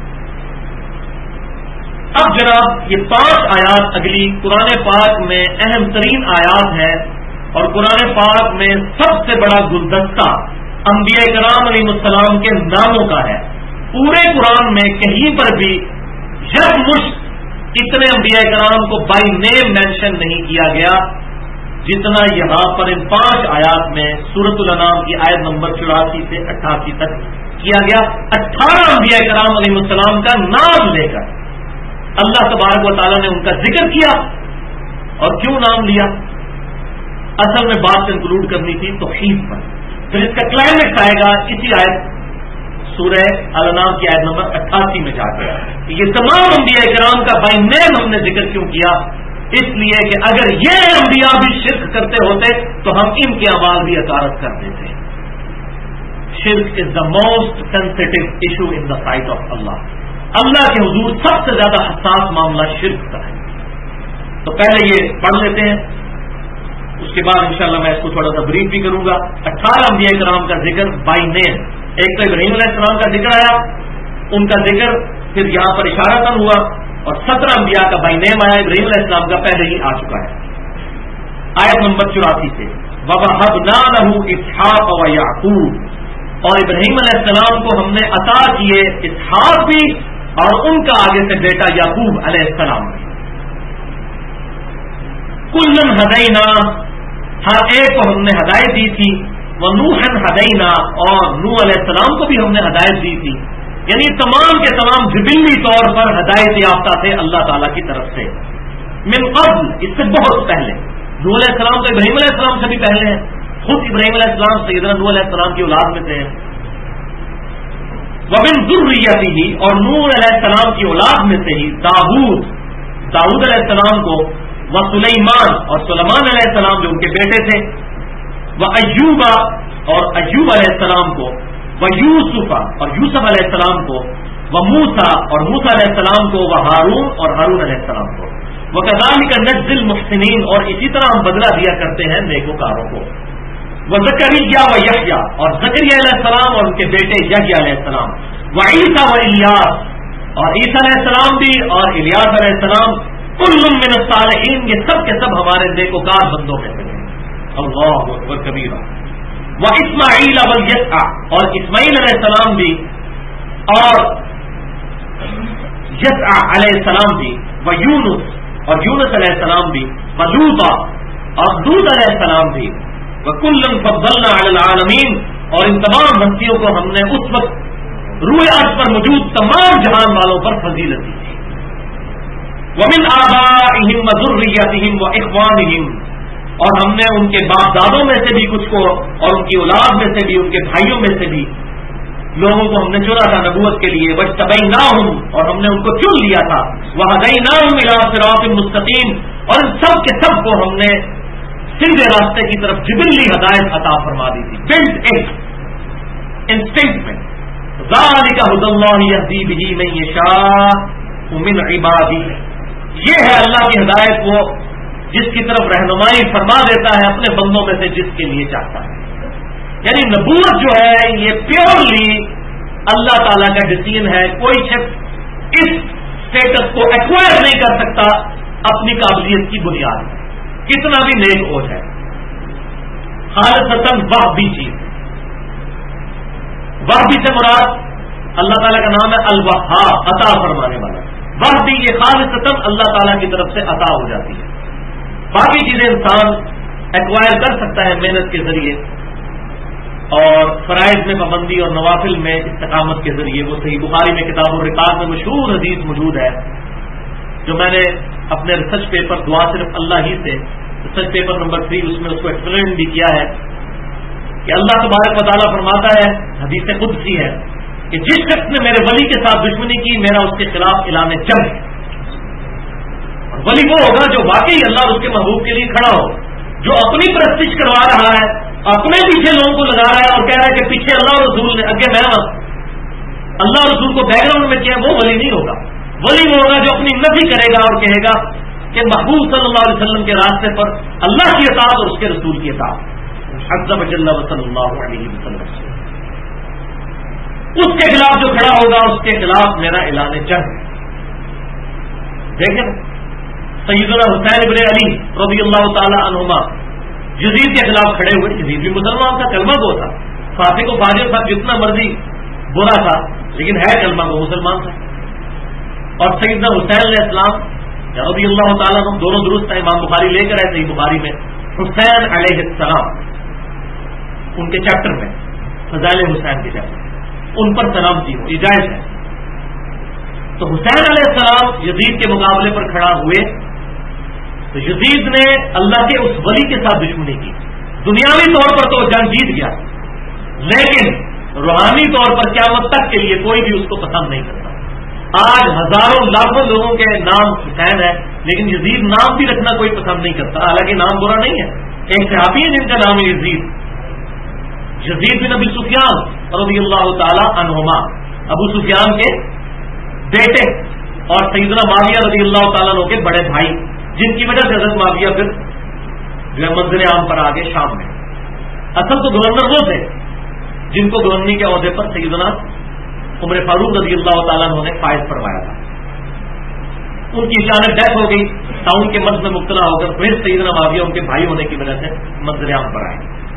اب جناب یہ 5 آیات اگلی قرآن پاک میں اہم ترین آیات ہے اور قرآن پاک میں سب سے بڑا گلدستہ انبیاء کرام علیہ السلام کے ناموں کا ہے. پورے قرآن میں کہیں پر بھی یکمشت اتنے انبیاء کرام کو بائی نیم مینشن نہیں کیا گیا جتنا یہاں پر ان 5 آیات میں سورۃ الانعام کی آیت نمبر 84 سے 88 تک کیا گیا. 18 انبیاء کرام علیہ السلام کا نام لے کر اللہ تبارک و تعالیٰ نے ان کا ذکر کیا. اور کیوں نام لیا؟ اصل میں بات انکلوڈ کرنی تھی توحید پر. پھر اس کا کلائمیکس آئے گا اسی آیت سورہ الانعام کی آیت نمبر 88 میں جا کر. یہ تمام انبیاء کرام کا بائی نیم ہم نے ذکر کیوں کیا؟ اس لیے کہ اگر یہ انبیاء بھی شرک کرتے ہوتے تو ہم ان کے اعمال بھی اطاعت کر دیتے. شرک is the most sensitive issue in the sight of اللہ. اللہ کے حضور سب سے زیادہ حساس معاملہ شرک کا ہے. تو پہلے یہ پڑھ لیتے ہیں, اس کے بعد انشاءاللہ میں اس کو تھوڑا سا بریف بھی کروں گا. 18 انبیاء کرام کا ذکر بائی نیم. ایک تو ابراہیم علیہ السلام کا ذکر آیا, ان کا ذکر پھر یہاں پر اشارتاً ہوا, اور 17 انبیاء کا بائی نیم آیا. ابراہیم علیہ السلام کا پہلے ہی آ چکا ہے آیت نمبر 84 سے. وَوَهَبْنَا لَهُ إِسْحَاقَ وَيَعْقُوبَ, اور ابراہیم علیہ السلام کو ہم نے عطا کیے اسحاق بھی اور ان کا آگے سے بیٹا یعقوب علیہ السلام بھی. کُلًّا هَدَيْنَا, ہر ایک کو ہم نے ہدایت دی تھی. وَنُوحًا هَدَيْنَا, اور نوح علیہ السلام کو بھی ہم نے ہدایت دی تھی. یعنی تمام کے تمام جبلی طور پر ہدایت یافتہ تھے اللہ تعالیٰ کی طرف سے. من قبل, اس سے بہت پہلے. نوح علیہ السلام تو ابراہیم علیہ السلام سے بھی پہلے ہیں. خود ابراہیم علیہ السلام سیدنا نوح علیہ السلام کی اولاد میں سے ہیں. وَمِن ذُرِّيَّتِهِ, اور نوح علیہ السلام کی اولاد میں سے ہی داؤد علیہ السلام کو, وسلیمان, اور سلیمان علیہ السلام جو ان کے بیٹے تھے, وَأَيُّوبَ, اور ایوب علیہ السلام کو, وَيُوسُفَ, اور یوسف علیہ السلام کو, وَمُوسَى, اور موسیٰ علیہ السلام کو, وَهَارُونَ, اور ہارون علیہ السلام کو. وَكَذَلِكَ نَجْزِي الْمُحْسِنِينَ, اور اسی طرح ہم بدلہ دیا کرتے ہیں نیکوکاروں کو. وَزَكَرِيَّا وَيَحْيَا, اور زکریا علیہ السلام اور ان کے بیٹے یحییٰ علیہ السلام. وَعِیسیٰ وَإِلیاس, اور عیسیٰ علیہ السلام بھی اور الیاس علیہ السلام. كُلٌّ مِّنَ الصَّالِحِينَ, یہ سب کے سب ہمارے نیکوکار بندوں میں سے ہیں. اللہ اکبر کبیرہ. وَإِسْمَاعِيلَ وَالْيَسْعَ, اور اسماعیل علیہ السلام بھی اور یسع علیہ السلام بھی. وَيُونُس, اور یونس علیہ السلام بھی. وَلُوطَ, اور لوط علیہ السلام بھی. وَكُلًّا فَضَّلْنَا عَلَى الْعَالَمِينَ, اور ان تمام ہستیوں کو ہم نے اس وقت روئے ارض پر موجود تمام جہان والوں پر فضیلت دی تھی. وَمِنْ آبَائِهِمْ وَذُرِّيَّتِهِمْ وَإِخْوَانِهِمْ, اور ہم نے ان کے باپ دادوں میں سے بھی کچھ کو, اور ان کی اولاد میں سے بھی, ان کے بھائیوں میں سے بھی لوگوں کو ہم نے چنا تھا نبوت کے لیے. وَاجْتَبَيْنَاهُمْ, اور ہم نے ان کو چن لیا تھا. وَهَدَيْنَاهُمْ إِلَىٰ صِرَاطٍ مُسْتَقِيمٍ, اور ان سب کے سب کو ہم نے سیدھے راستے کی طرف جبلی ہدایت عطا فرما دی تھی. بلڈ انسٹنکٹ میں. ذَلِكَ هُدَى اللَّهِ يَهْدِي بِهِ مَن يَشَاءُ مِنْ عِبَادِهِ, یہ ہے اللہ کی ہدایت, وہ جس کی طرف رہنمائی فرما دیتا ہے اپنے بندوں میں سے جس کے لیے چاہتا ہے. یعنی نبوت جو ہے یہ پیورلی اللہ تعالیٰ کا ڈیسیژن ہے. کوئی شخص اس اسٹیٹس کو ایکوائر نہیں کر سکتا اپنی قابلیت کی بنیاد پر, کتنا بھی نیک ہو جائے. خالصتاً وہبی چیز. وہبی سے مراد اللہ تعالیٰ کا نام ہے الوہاب, عطا فرمانے والا. وہبی یہ خالصتاً اللہ تعالیٰ کی طرف سے عطا ہو جاتی ہے. باقی چیزیں انسان ایکوائر کر سکتا ہے محنت کے ذریعے اور فرائض میں پابندی اور نوافل میں استقامت کے ذریعے. وہ صحیح بخاری میں کتاب الرقاق میں مشہور حدیث موجود ہے جو میں نے اپنے ریسرچ پیپر دعا صرف اللہ ہی سے, ریسرچ پیپر نمبر 3, اس میں اس کو ایکسپلین بھی کیا ہے کہ اللہ تبارک و تعالیٰ فرماتا ہے, حدیث قدسی ہے, کہ جس شخص نے میرے ولی کے ساتھ دشمنی کی میرا اس کے خلاف اعلان جنگ ہے. اور ولی وہ ہوگا جو واقعی اللہ اور اس کے محبوب کے لیے کھڑا ہو. جو اپنی پرستش کروا رہا ہے, اپنے پیچھے لوگوں کو لگا رہا ہے اور کہہ رہا ہے کہ پیچھے اللہ اور رسول نے, اگے میں اللہ اور رسول کو بیک گراؤنڈ میں کیا, وہ ولی نہیں ہوگا. ولی وہ ہوگا جو اپنی نفی کرے گا اور کہے گا کہ محبوب صلی اللہ علیہ وسلم کے راستے پر اللہ کی اطاعت اور اس کے رسول کی اطاعت عز وجل صلی اللہ علیہ وسلم سے. اس کے خلاف جو کھڑا ہوگا اس کے خلاف میرا اعلان جنگ ہے. دیکھیں سیدنا حسین بن علی رضی اللہ تعالی عنہما یزید کے خلاف کھڑے ہوئے. یزید بھی مسلمان تھا, کلمہ گو تھا, فاسق و فاجر تھا, جتنا مرضی برا تھا, لیکن ہے کلمہ گو, مسلمان تھا. اور سیدنا حسین علیہ السلام رضی اللہ تعالیٰ عنہ دونوں درست ہیں, امام بخاری لے کر آئے صحیح بخاری میں حسین علیہ السلام ان کے چیپٹر میں, فضائل حسین کے چیپٹر, ان پر سلامتی ہو, یہ جائز ہے. تو حسین علیہ السلام یزید کے مقابلے پر کھڑا ہوئے تو یزید نے اللہ کے اس ولی کے ساتھ دشمنی کی. دنیاوی طور پر تو جنگ جیت گیا, لیکن روحانی طور پر قیامت تک کے لیے کوئی بھی اس کو پسند نہیں کرتا. آج ہزاروں لاکھوں لوگوں کے نام حسین ہے, لیکن یزید نام بھی رکھنا کوئی پسند نہیں کرتا, حالانکہ نام برا نہیں ہے. ایک صحابی ہے جن کا نام ہے یزید, یزید بن ابی سفیان رضی اللہ تعالی عنہما, ابو سفیان کے بیٹے اور سیدنا معاویہ رضی اللہ تعالیٰ عنہ کے بڑے بھائی, جن کی وجہ سے حضرت معاویہ پھر جو ہے منظر عام پر آگے شام میں. اصل تو گورنر وہ تھے جن کو گورنری کے عہدے پر سیدنا عمر فاروق رضی اللہ تعالیٰ عنہ نے فائز فرمایا تھا. ان کی اچانک ڈیتھ ہو گئی, ٹاؤن کے مرض میں مبتلا ہو کر پھر سیدنا معاویہ ان کے بھائی ہونے کی وجہ سے منظر عام پر آئے.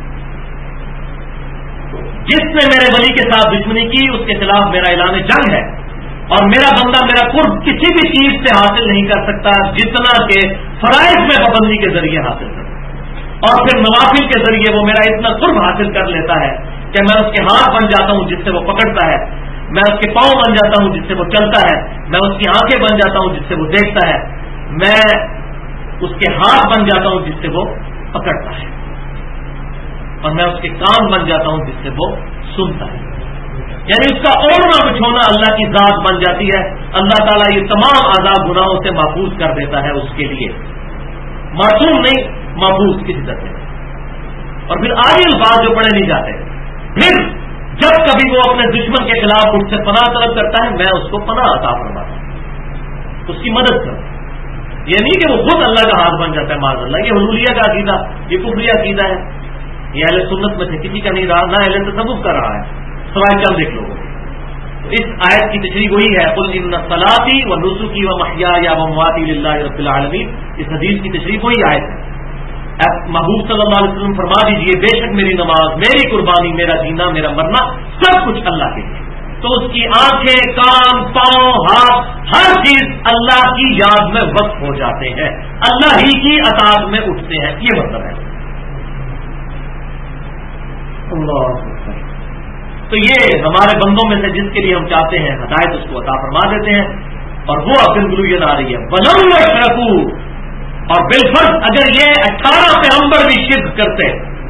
جس نے میرے ولی کے ساتھ دشمنی کی اس کے خلاف میرا اعلان جنگ ہے, اور میرا بندہ میرا قرب کسی بھی چیز سے حاصل نہیں کر سکتا جتنا کہ فرائض میں پابندی کے ذریعے حاصل کرتا, اور پھر نوافل کے ذریعے وہ میرا اتنا قرب حاصل کر لیتا ہے کہ میں اس کے ہاتھ بن جاتا ہوں جس سے وہ پکڑتا ہے, میں اس کے پاؤں بن جاتا ہوں جس سے وہ چلتا ہے, میں اس کی آنکھیں بن جاتا ہوں جس سے وہ دیکھتا ہے, میں اس کے ہاتھ بن جاتا ہوں جس سے وہ پکڑتا ہے, اور میں اس کے کان بن جاتا ہوں جس سے وہ سنتا ہے. یعنی اس کا اوڑھنا بچھونا اللہ کی ذات بن جاتی ہے. اللہ تعالیٰ یہ تمام عذاب گناہوں سے محفوظ کر دیتا ہے اس کے لیے, معصوم نہیں, محفوظ کسی طرح سے. اور پھر آگے الفاظ جو پڑھے نہیں جاتے, پھر جب کبھی وہ اپنے دشمن کے خلاف مجھ سے پناہ طلب کرتا ہے میں اس کو پناہ عطا فرماتا ہوں, اس کی مدد کرتا ہوں. یہ نہیں کہ وہ خود اللہ کا ہاتھ بن جاتا ہے, معاذ اللہ. یہ حلولیہ کا عقیدہ, یہ کفری عقیدہ ہے, یہ اہل سنت میں سے کسی کا نہیں رہا, نہ اہل تصوف کر رہا ہے, سوائے چند ایک لوگوں. اس آیت کی تشریح وہی ہے, قل ان صلاتی و نسکی و محیای و مماتی للہ رب العالمین. اس حدیث کی تشریح وہی آیت ہے. محبوب صلی اللہ علیہ وسلم فرما دیجئے بے شک میری نماز, میری قربانی, میرا جینا, میرا مرنا سب کچھ اللہ کے لیے. تو اس کی آنکھیں, کان, پاؤں, ہاتھ, ہر چیز اللہ کی یاد میں وقف ہو جاتے ہیں, اللہ ہی کی اطاعت میں اٹھتے ہیں. یہ مطلب ہے. اللہ. تو یہ ہمارے بندوں میں سے جس کے لیے ہم چاہتے ہیں ہدایت اس کو عطا فرما دیتے ہیں, اور وہ اپنی گلویت آ رہی ہے بلند رکھو. اور بالفرض اگر یہ 18 پیغمبر بھی شرک کرتے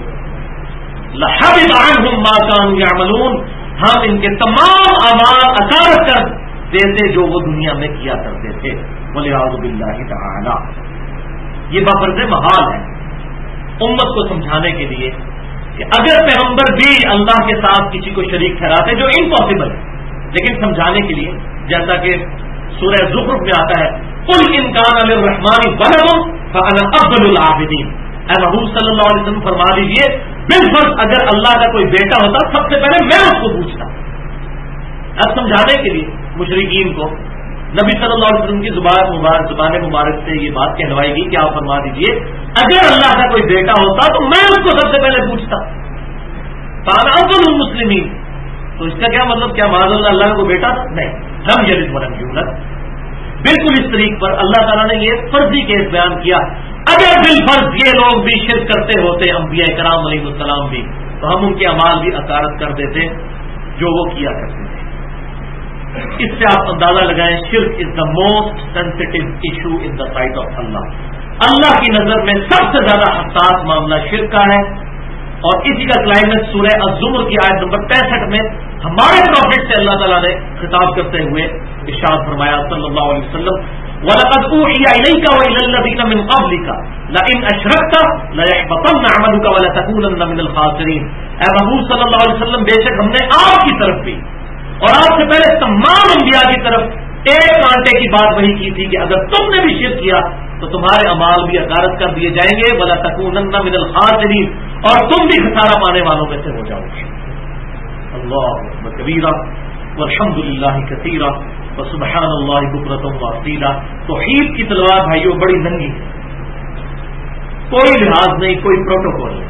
لحبط عنہم ما كانوا يعملون, ہم ان کے تمام اعمال اکارت کر دیتے جو وہ دنیا میں کیا کرتے تھے. والعیاذ باللہ تعالی. یہ بفرض محال ہے امت کو سمجھانے کے لیے کہ اگر پیغمبر بھی اللہ کے ساتھ کسی کو شریک ٹھہراتے, جو امپاسبل ہے, لیکن سمجھانے کے لیے جیسا کہ سورہ زخرف میں آتا ہے قل ان کان للرحمن ولد فانا افضل العابدین. اے محبوب صلی اللہ علیہ وسلم فرما دیجیے بالفرض اگر اللہ کا کوئی بیٹا ہوتا سب سے پہلے میں اس کو پوچھتا. اب سمجھانے کے لیے مشرکین کو نبی صلی اللہ علیہ وسلم کی زبان مبارک سے یہ بات کہلوائی گئی کہ آپ فرما دیجیے اگر اللہ کا کوئی بیٹا ہوتا تو میں اس کو سب سے پہلے پوچھتا. فانا افضل المسلمین. تو اس کا کیا مطلب, کیا معاذ اللہ کا کوئی بیٹا تھا؟ نہیں, لم یلد ولم یولد. بالکل اس طریق پر اللہ تعالیٰ نے یہ فرضی کیس بیان کیا. اگر بالفرض یہ لوگ بھی شرک کرتے ہوتے, انبیاء کرام علیہ السلام بھی, تو ہم ان کے اعمال بھی اکارت کر دیتے جو وہ کیا کرتے تھے. اس سے آپ اندازہ لگائیں شرک is the most sensitive issue in the sight of اللہ. اللہ کی نظر میں سب سے زیادہ حساس معاملہ شرک کا ہے, اور اسی کا کلائمیکس سورہ الزمر کی آیت نمبر 65 میں ہمارے پروفٹ سے اللہ تعالیٰ نے خطاب کرتے ہوئے ارشاد فرمایا صلی اللہ علیہ وسلم وَلَقَدْ أُوحِيَ إِلَيْكَ وَإِلَى الَّذِينَ مِنْ قَبْلِكَ لَئِنْ أَشْرَكْتَ لَيَحْبَطَنَّ عَمَلُكَ وَلَتَكُونَنَّ مِنَ الْخَاسِرِينَ۔ اے محبوب صلی اللہ علیہ وسلم، بے شک ہم نے آپ کی طرف بھی اور آپ سے پہلے تمام انبیاء کی طرف ایک کانٹے کی بات وہی کی تھی کہ اگر تم نے بھی شرک کیا تو تمہارے اعمال بھی غارت کر دیے جائیں گے، وَلَتَكُونَنَّ مِنَ الْخَاسِرِينَ، اور تم بھی خسارہ پانے والوں میں سے ہو جاؤ گے۔ اللہ اکبر کبیرہ والحمد للہ کثیرہ وسبحان اللہ بکرۃ واصیلہ۔ توحید کی تلوار بھائیوں بڑی ننگی ہے، کوئی لحاظ نہیں، کوئی پروٹوکول نہیں۔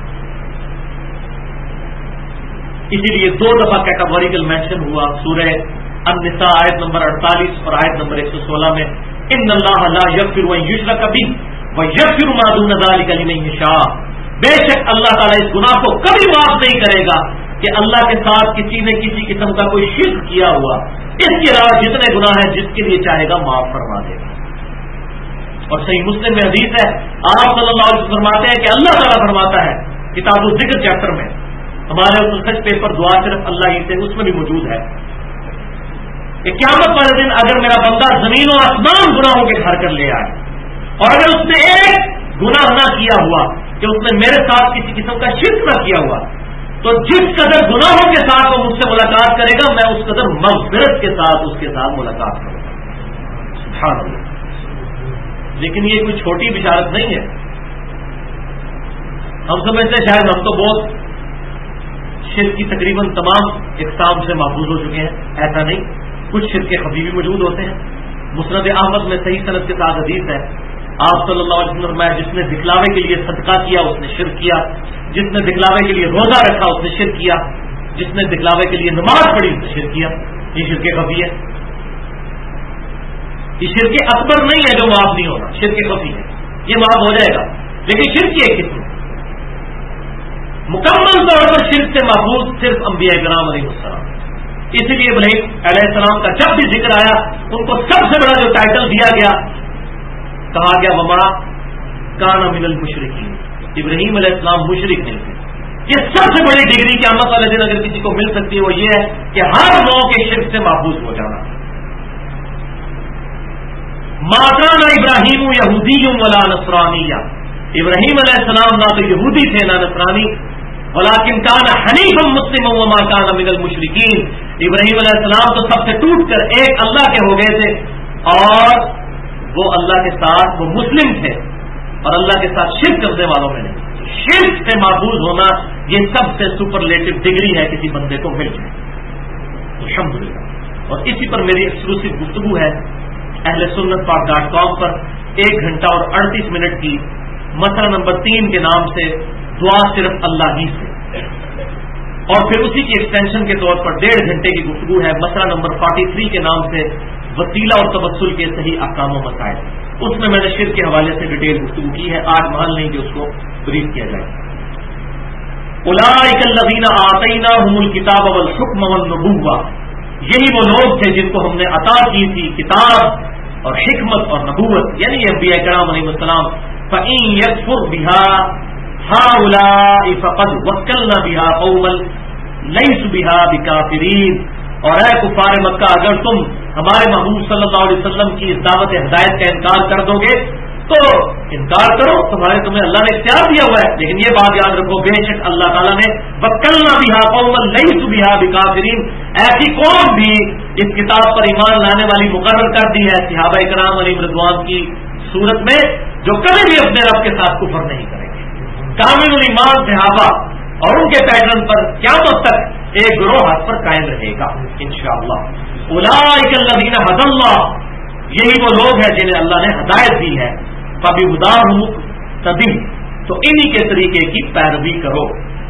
اسی لیے 2 دفعہ کیٹاگوریکل مینشن ہوا سورہ النساء آیت نمبر 48 اور آیت نمبر 116 میں، ان اللہ لا یغفر ان یشرک بہ ویغفر ما دون ذلک لمن یشاء۔ بے شک اللہ تعالیٰ اس گناہ کو کبھی معاف نہیں کرے گا کہ اللہ کے ساتھ کسی نے کسی قسم کا کوئی شرک کیا ہوا، اس کے علاوہ جتنے گناہ ہیں جس کے لیے چاہے گا معاف فرما دے گا۔ اور صحیح مسلم میں حدیث ہے، آپ صلی اللہ علیہ وسلم فرماتے ہیں کہ اللہ تعالیٰ فرماتا ہے کتاب الذکر چیپٹر میں، ہمارے سچ پیپر دعا صرف اللہ ہی سے، اس میں بھی موجود ہے کہ قیامت والے دن اگر میرا بندہ زمین و آسمان گناہوں کے گھر کر لے آئے اور اگر اس نے ایک گناہ نہ کیا ہوا کہ اس نے میرے ساتھ کسی قسم کا شرک نہ کیا ہوا، تو جس قدر گناہوں کے ساتھ وہ مجھ سے ملاقات کرے گا میں اس قدر مغفرت کے ساتھ اس کے ساتھ ملاقات کروں گا۔ سبحان اللہ۔ لیکن یہ کوئی چھوٹی بشارت نہیں ہے۔ ہم سمجھتے ہیں شاید ہم تو بہت شرک کی تقریباً تمام اقسام سے محفوظ ہو چکے ہیں، ایسا نہیں، کچھ شرک خفی بھی موجود ہوتے ہیں۔ مسند احمد میں صحیح سند کے ساتھ حدیث ہے، آپ صلی اللہ علیہ وسلم فرمایا جس نے دکھلاوے کے لیے صدقہ کیا اس نے شرک کیا، جس نے دکھلاوے کے لیے روزہ رکھا اس نے شرک کیا، جس نے دکھلاوے کے لیے نماز پڑھی اس نے شرک کیا۔ یہ شرک خفی ہے، یہ شرک اکبر نہیں ہے جو معاف نہیں ہونا، شرک خفی ہے، یہ معاف ہو جائے گا۔ لیکن شرک کی ایک قسم مکمل طور پر شرک سے محفوظ صرف انبیاء کرام علیہ السلام۔ اسی لیے ابراہیم علیہ السلام کا جب بھی ذکر آیا ان کو سب سے بڑا جو ٹائٹل دیا گیا، کہا گیا وما کان من المشرکین، ابراہیم علیہ السلام مشرک نہیں تھے۔ یہ سب سے بڑی ڈگری قیامت والے دن اگر کسی کو مل سکتی ہے وہ یہ ہے کہ ہر نوع کے شرک سے محفوظ ہو جانا۔ ما کان ابراہیم یہودی ولا نصرانی، ابراہیم علیہ السلام نہ تو یہودی تھے نہ نصرانی، ولکن کان حنیفا مسلما وما کان من المشرکین، ابراہیم علیہ السلام تو سب سے ٹوٹ کر ایک اللہ کے ہو گئے تھے اور وہ اللہ کے ساتھ وہ مسلم تھے اور اللہ کے ساتھ شرک کرنے والوں میں نہیں۔ شرک سے محفوظ ہونا یہ سب سے سپرلیٹو ڈگری ہے کسی بندے کو مل جائے، الحمدللہ۔ اور اسی پر میری ایکسکلوسیو گفتگو ہے اہل سنت پاک.com پر 1 گھنٹہ اور 38 منٹ کی مسئلہ نمبر 3 کے نام سے دعا صرف اللہ ہی سے، اور پھر اسی کی ایکسٹینشن کے طور پر 1.5 گھنٹے کی گفتگو ہے مسئلہ نمبر 43 کے نام سے وسیلہ اور تبسل کے صحیح احکام و مسائل۔ اس میں نے شرک کے حوالے سے ڈیٹیل گفتگو کی ہے، آج محل نہیں کہ اس کو بریف کیا جائے۔ اولئک الذین آتیناہم الکتاب والحکم والنبوۃ، یہی وہ لوگ تھے جن کو ہم نے عطا کی تھی کتاب اور حکمت اور نبوت، یعنی انبیاء کرام علیہ السلام۔ فإن یکفر بها هؤلاء فقد وکلنا بها قوما لیسوا بها بکافرین، اور اے کفار مکہ اگر تم ہمارے محبوب صلی اللہ علیہ وسلم کی اس دعوت ہدایت کا انکار کر دو گے تو انکار کرو، تمہیں اللہ نے اختیار دیا ہوا ہے، لیکن یہ بات یاد رکھو بے شک اللہ تعالیٰ نے وکلنا بها قوما لیسوا بها بکافرین، ایسی قوم بھی اس کتاب پر ایمان لانے والی مقرر کر دی ہے صحابہ کرام علیہ رضوان کی صورت میں، جو کبھی بھی اپنے رب کے ساتھ کفر نہیں کریں گے۔ کامل الایمان صحابہ اور ان کے پیٹرن پر قیامت تک ایک گروہ حق پر قائم رہے گا انشاءاللہ۔ اولئک الذین ھدی اللہ، یہی وہ لوگ ہیں جنہیں اللہ نے ہدایت دی ہے، فبہداہ مقتدی، تو انہی کے طریقے کی پیروی کرو،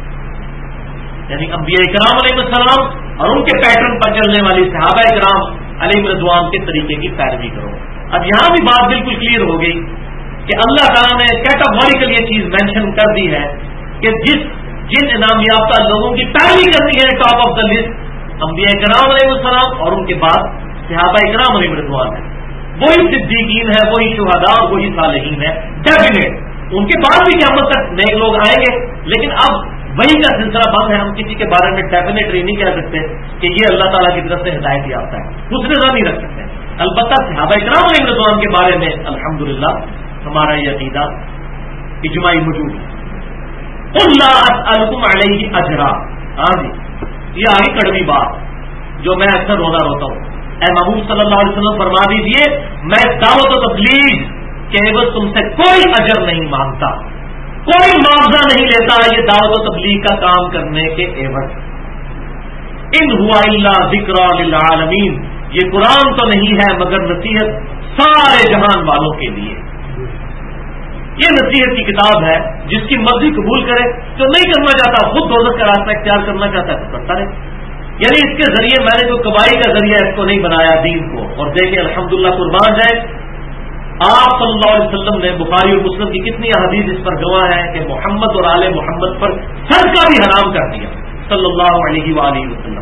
یعنی انبیاء کرام علیہ السلام اور ان کے پیٹرن پر چلنے والی صحابہ کرام علیہ رضوان کے طریقے کی پیروی کرو۔ اب یہاں بھی بات بالکل کلیئر ہو گئی کہ اللہ تعالیٰ نے کیٹاگوریکل یہ چیز مینشن کر دی ہے کہ جن انعام یافتہ لوگوں کی پیروی کرنی ہے ٹاپ آف دا لسٹ انبیاء کرام علیہ السلام اور ان کے بعد صحابہ کرام علیہ رضوان ہے، وہی صدیقین ہے، وہی شہداء اور وہی صالحین ہے ڈیفینیٹ۔ ان کے بعد بھی قیامت تک نیک لوگ آئیں گے، لیکن اب وہی کا سلسلہ بند ہے. ہم کسی کے بارے میں ڈیفینیٹلی نہیں کہہ سکتے کہ یہ اللہ تعالیٰ کی طرف سے ہدایت یافتہ ہے، کچھ نظر نہیں رکھ سکتے. البتہ صحابہ کرام علیہ رضوان کے بارے میں الحمدللہ ہمارا یہ عقیدہ اجماعی موجود ہے. قل لا اسألکم علیہ اجرا. ہاں جی، یہ آگے کڑوی بات جو میں اکثر روزہ روتا ہوں. اے محبوب صلی اللہ علیہ وسلم فرما دیجئے میں دعوت و تبلیغ کے عوض تم سے کوئی اجر نہیں مانگتا، کوئی معاوضہ نہیں لیتا یہ دعوت و تبلیغ کا کام کرنے کے عوض. ان ہوا الا ذکر للعالمین، یہ قرآن تو نہیں ہے مگر نصیحت سارے جہان والوں کے لیے. یہ نصیحت کی کتاب ہے، جس کی مرضی قبول کرے، جو نہیں کرنا چاہتا خود دوزخ کا راستہ اختیار کرنا چاہتا ہے تو کرتا رہے. یعنی اس کے ذریعے میں نے جو کبائی کا ذریعہ اس کو نہیں بنایا دین کو. اور دیکھیں الحمدللہ قربان جائے آپ صلی اللہ علیہ وسلم نے بخاری اور مسلم کی کتنی احادیث اس پر گواہ ہے کہ محمد اور آل محمد پر صدقہ بھی حرام کر دیا صلی اللہ علیہ وآلہ وسلم.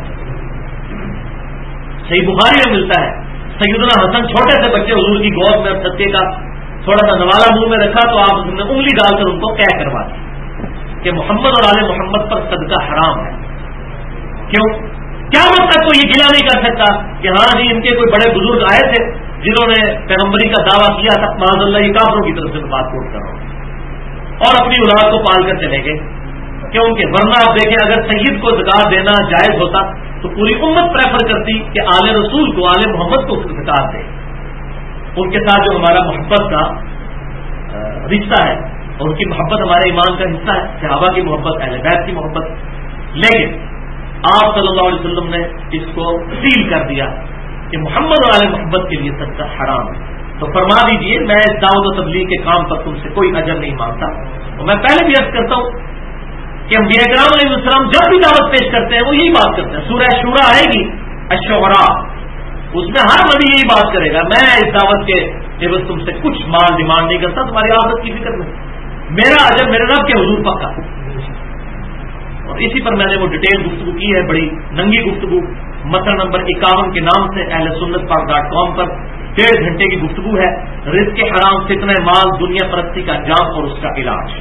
صحیح بخاری میں ملتا ہے سیدنا حسن چھوٹے سے بچے حضور کی گود میں صدقے کا تھوڑا سا نوالا منہ میں رکھا تو آپ نے انگلی ڈال کر ان کو کہہ کروا دی کہ محمد اور آل محمد پر صدقہ حرام ہے. کیوں؟ کیا مطلب تو یہ گلا نہیں کر سکتا کہ ہاں جی ان کے کوئی بڑے بزرگ آئے تھے جنہوں نے پیغمبری کا دعویٰ کیا تھا، معاذ اللہ یہ کافروں کی طرف سے میں بات کوٹ کر رہا ہوں، اور اپنی اولاد کو پال کر چلے گئے. کیوں کہ ورنہ آپ دیکھیں اگر سید کو زکات دینا جائز ہوتا تو پوری امت پریفر کرتی کہ آل رسول کو، آل محمد کو زکات دے. ان کے ساتھ جو ہمارا محبت کا رشتہ ہے اور ان کی محبت ہمارے ایمان کا حصہ ہے، صحابہ کی محبت، اہل بیت کی محبت. لیکن آپ صلی اللہ علیہ وسلم نے اس کو سیل کر دیا کہ محمد اور آل محمد کے لیے صدقہ حرام ہے. تو فرما دیجئے میں اس دعوت و تبلیغ کے کام پر تم سے کوئی اجر نہیں مانگتا. اور میں پہلے بھی عرض کرتا ہوں کہ انبیاء کرام علیہ السلام جب بھی دعوت پیش کرتے ہیں وہ یہی بات کرتے ہیں. سورہ شورا آئے گی الشعراء، اس میں ہر نبی یہی بات کرے گا میں اس دعوت کے عوض تم سے کچھ مال ڈیمانڈ نہیں کرتا، تمہاری آخرت کی فکر میں، میرا اجر میرے رب کے حضور پکا. اور اسی پر میں نے وہ ڈیٹیل گفتگو کی ہے، بڑی ننگی گفتگو، مسئلہ نمبر 51 کے نام سے اہل سنت پاک.com پر 1.5 گھنٹے کی گفتگو ہے. رزق حرام، فتنہ مال، دنیا پرستی کا انجام اور اس کا علاج.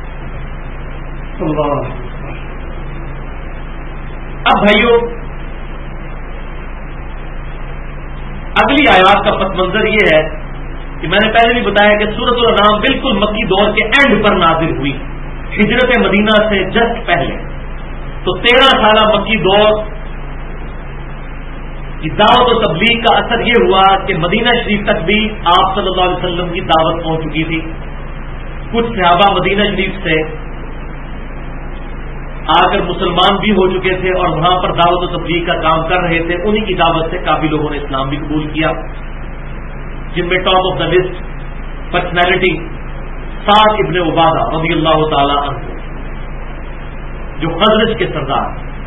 اب بھائیو اگلی آیات کا پس منظر یہ ہے کہ میں نے پہلے بھی بتایا کہ سورۃ الانعام بالکل مکی دور کے اینڈ پر نازل ہوئی، ہجرت مدینہ سے جسٹ پہلے. تو 13 سالہ مکی دور کی دعوت و تبلیغ کا اثر یہ ہوا کہ مدینہ شریف تک بھی آپ صلی اللہ علیہ وسلم کی دعوت پہنچ چکی تھی. کچھ صحابہ مدینہ شریف سے آ کر مسلمان بھی ہو چکے تھے اور وہاں پر دعوت و تبلیغ کا کام کر رہے تھے. انہی کی دعوت سے کافی لوگوں نے اسلام بھی قبول کیا، جن میں top of the list personality سعد ابن عبادہ رضی اللہ تعالی عنہ، جو خزرج کے سردار،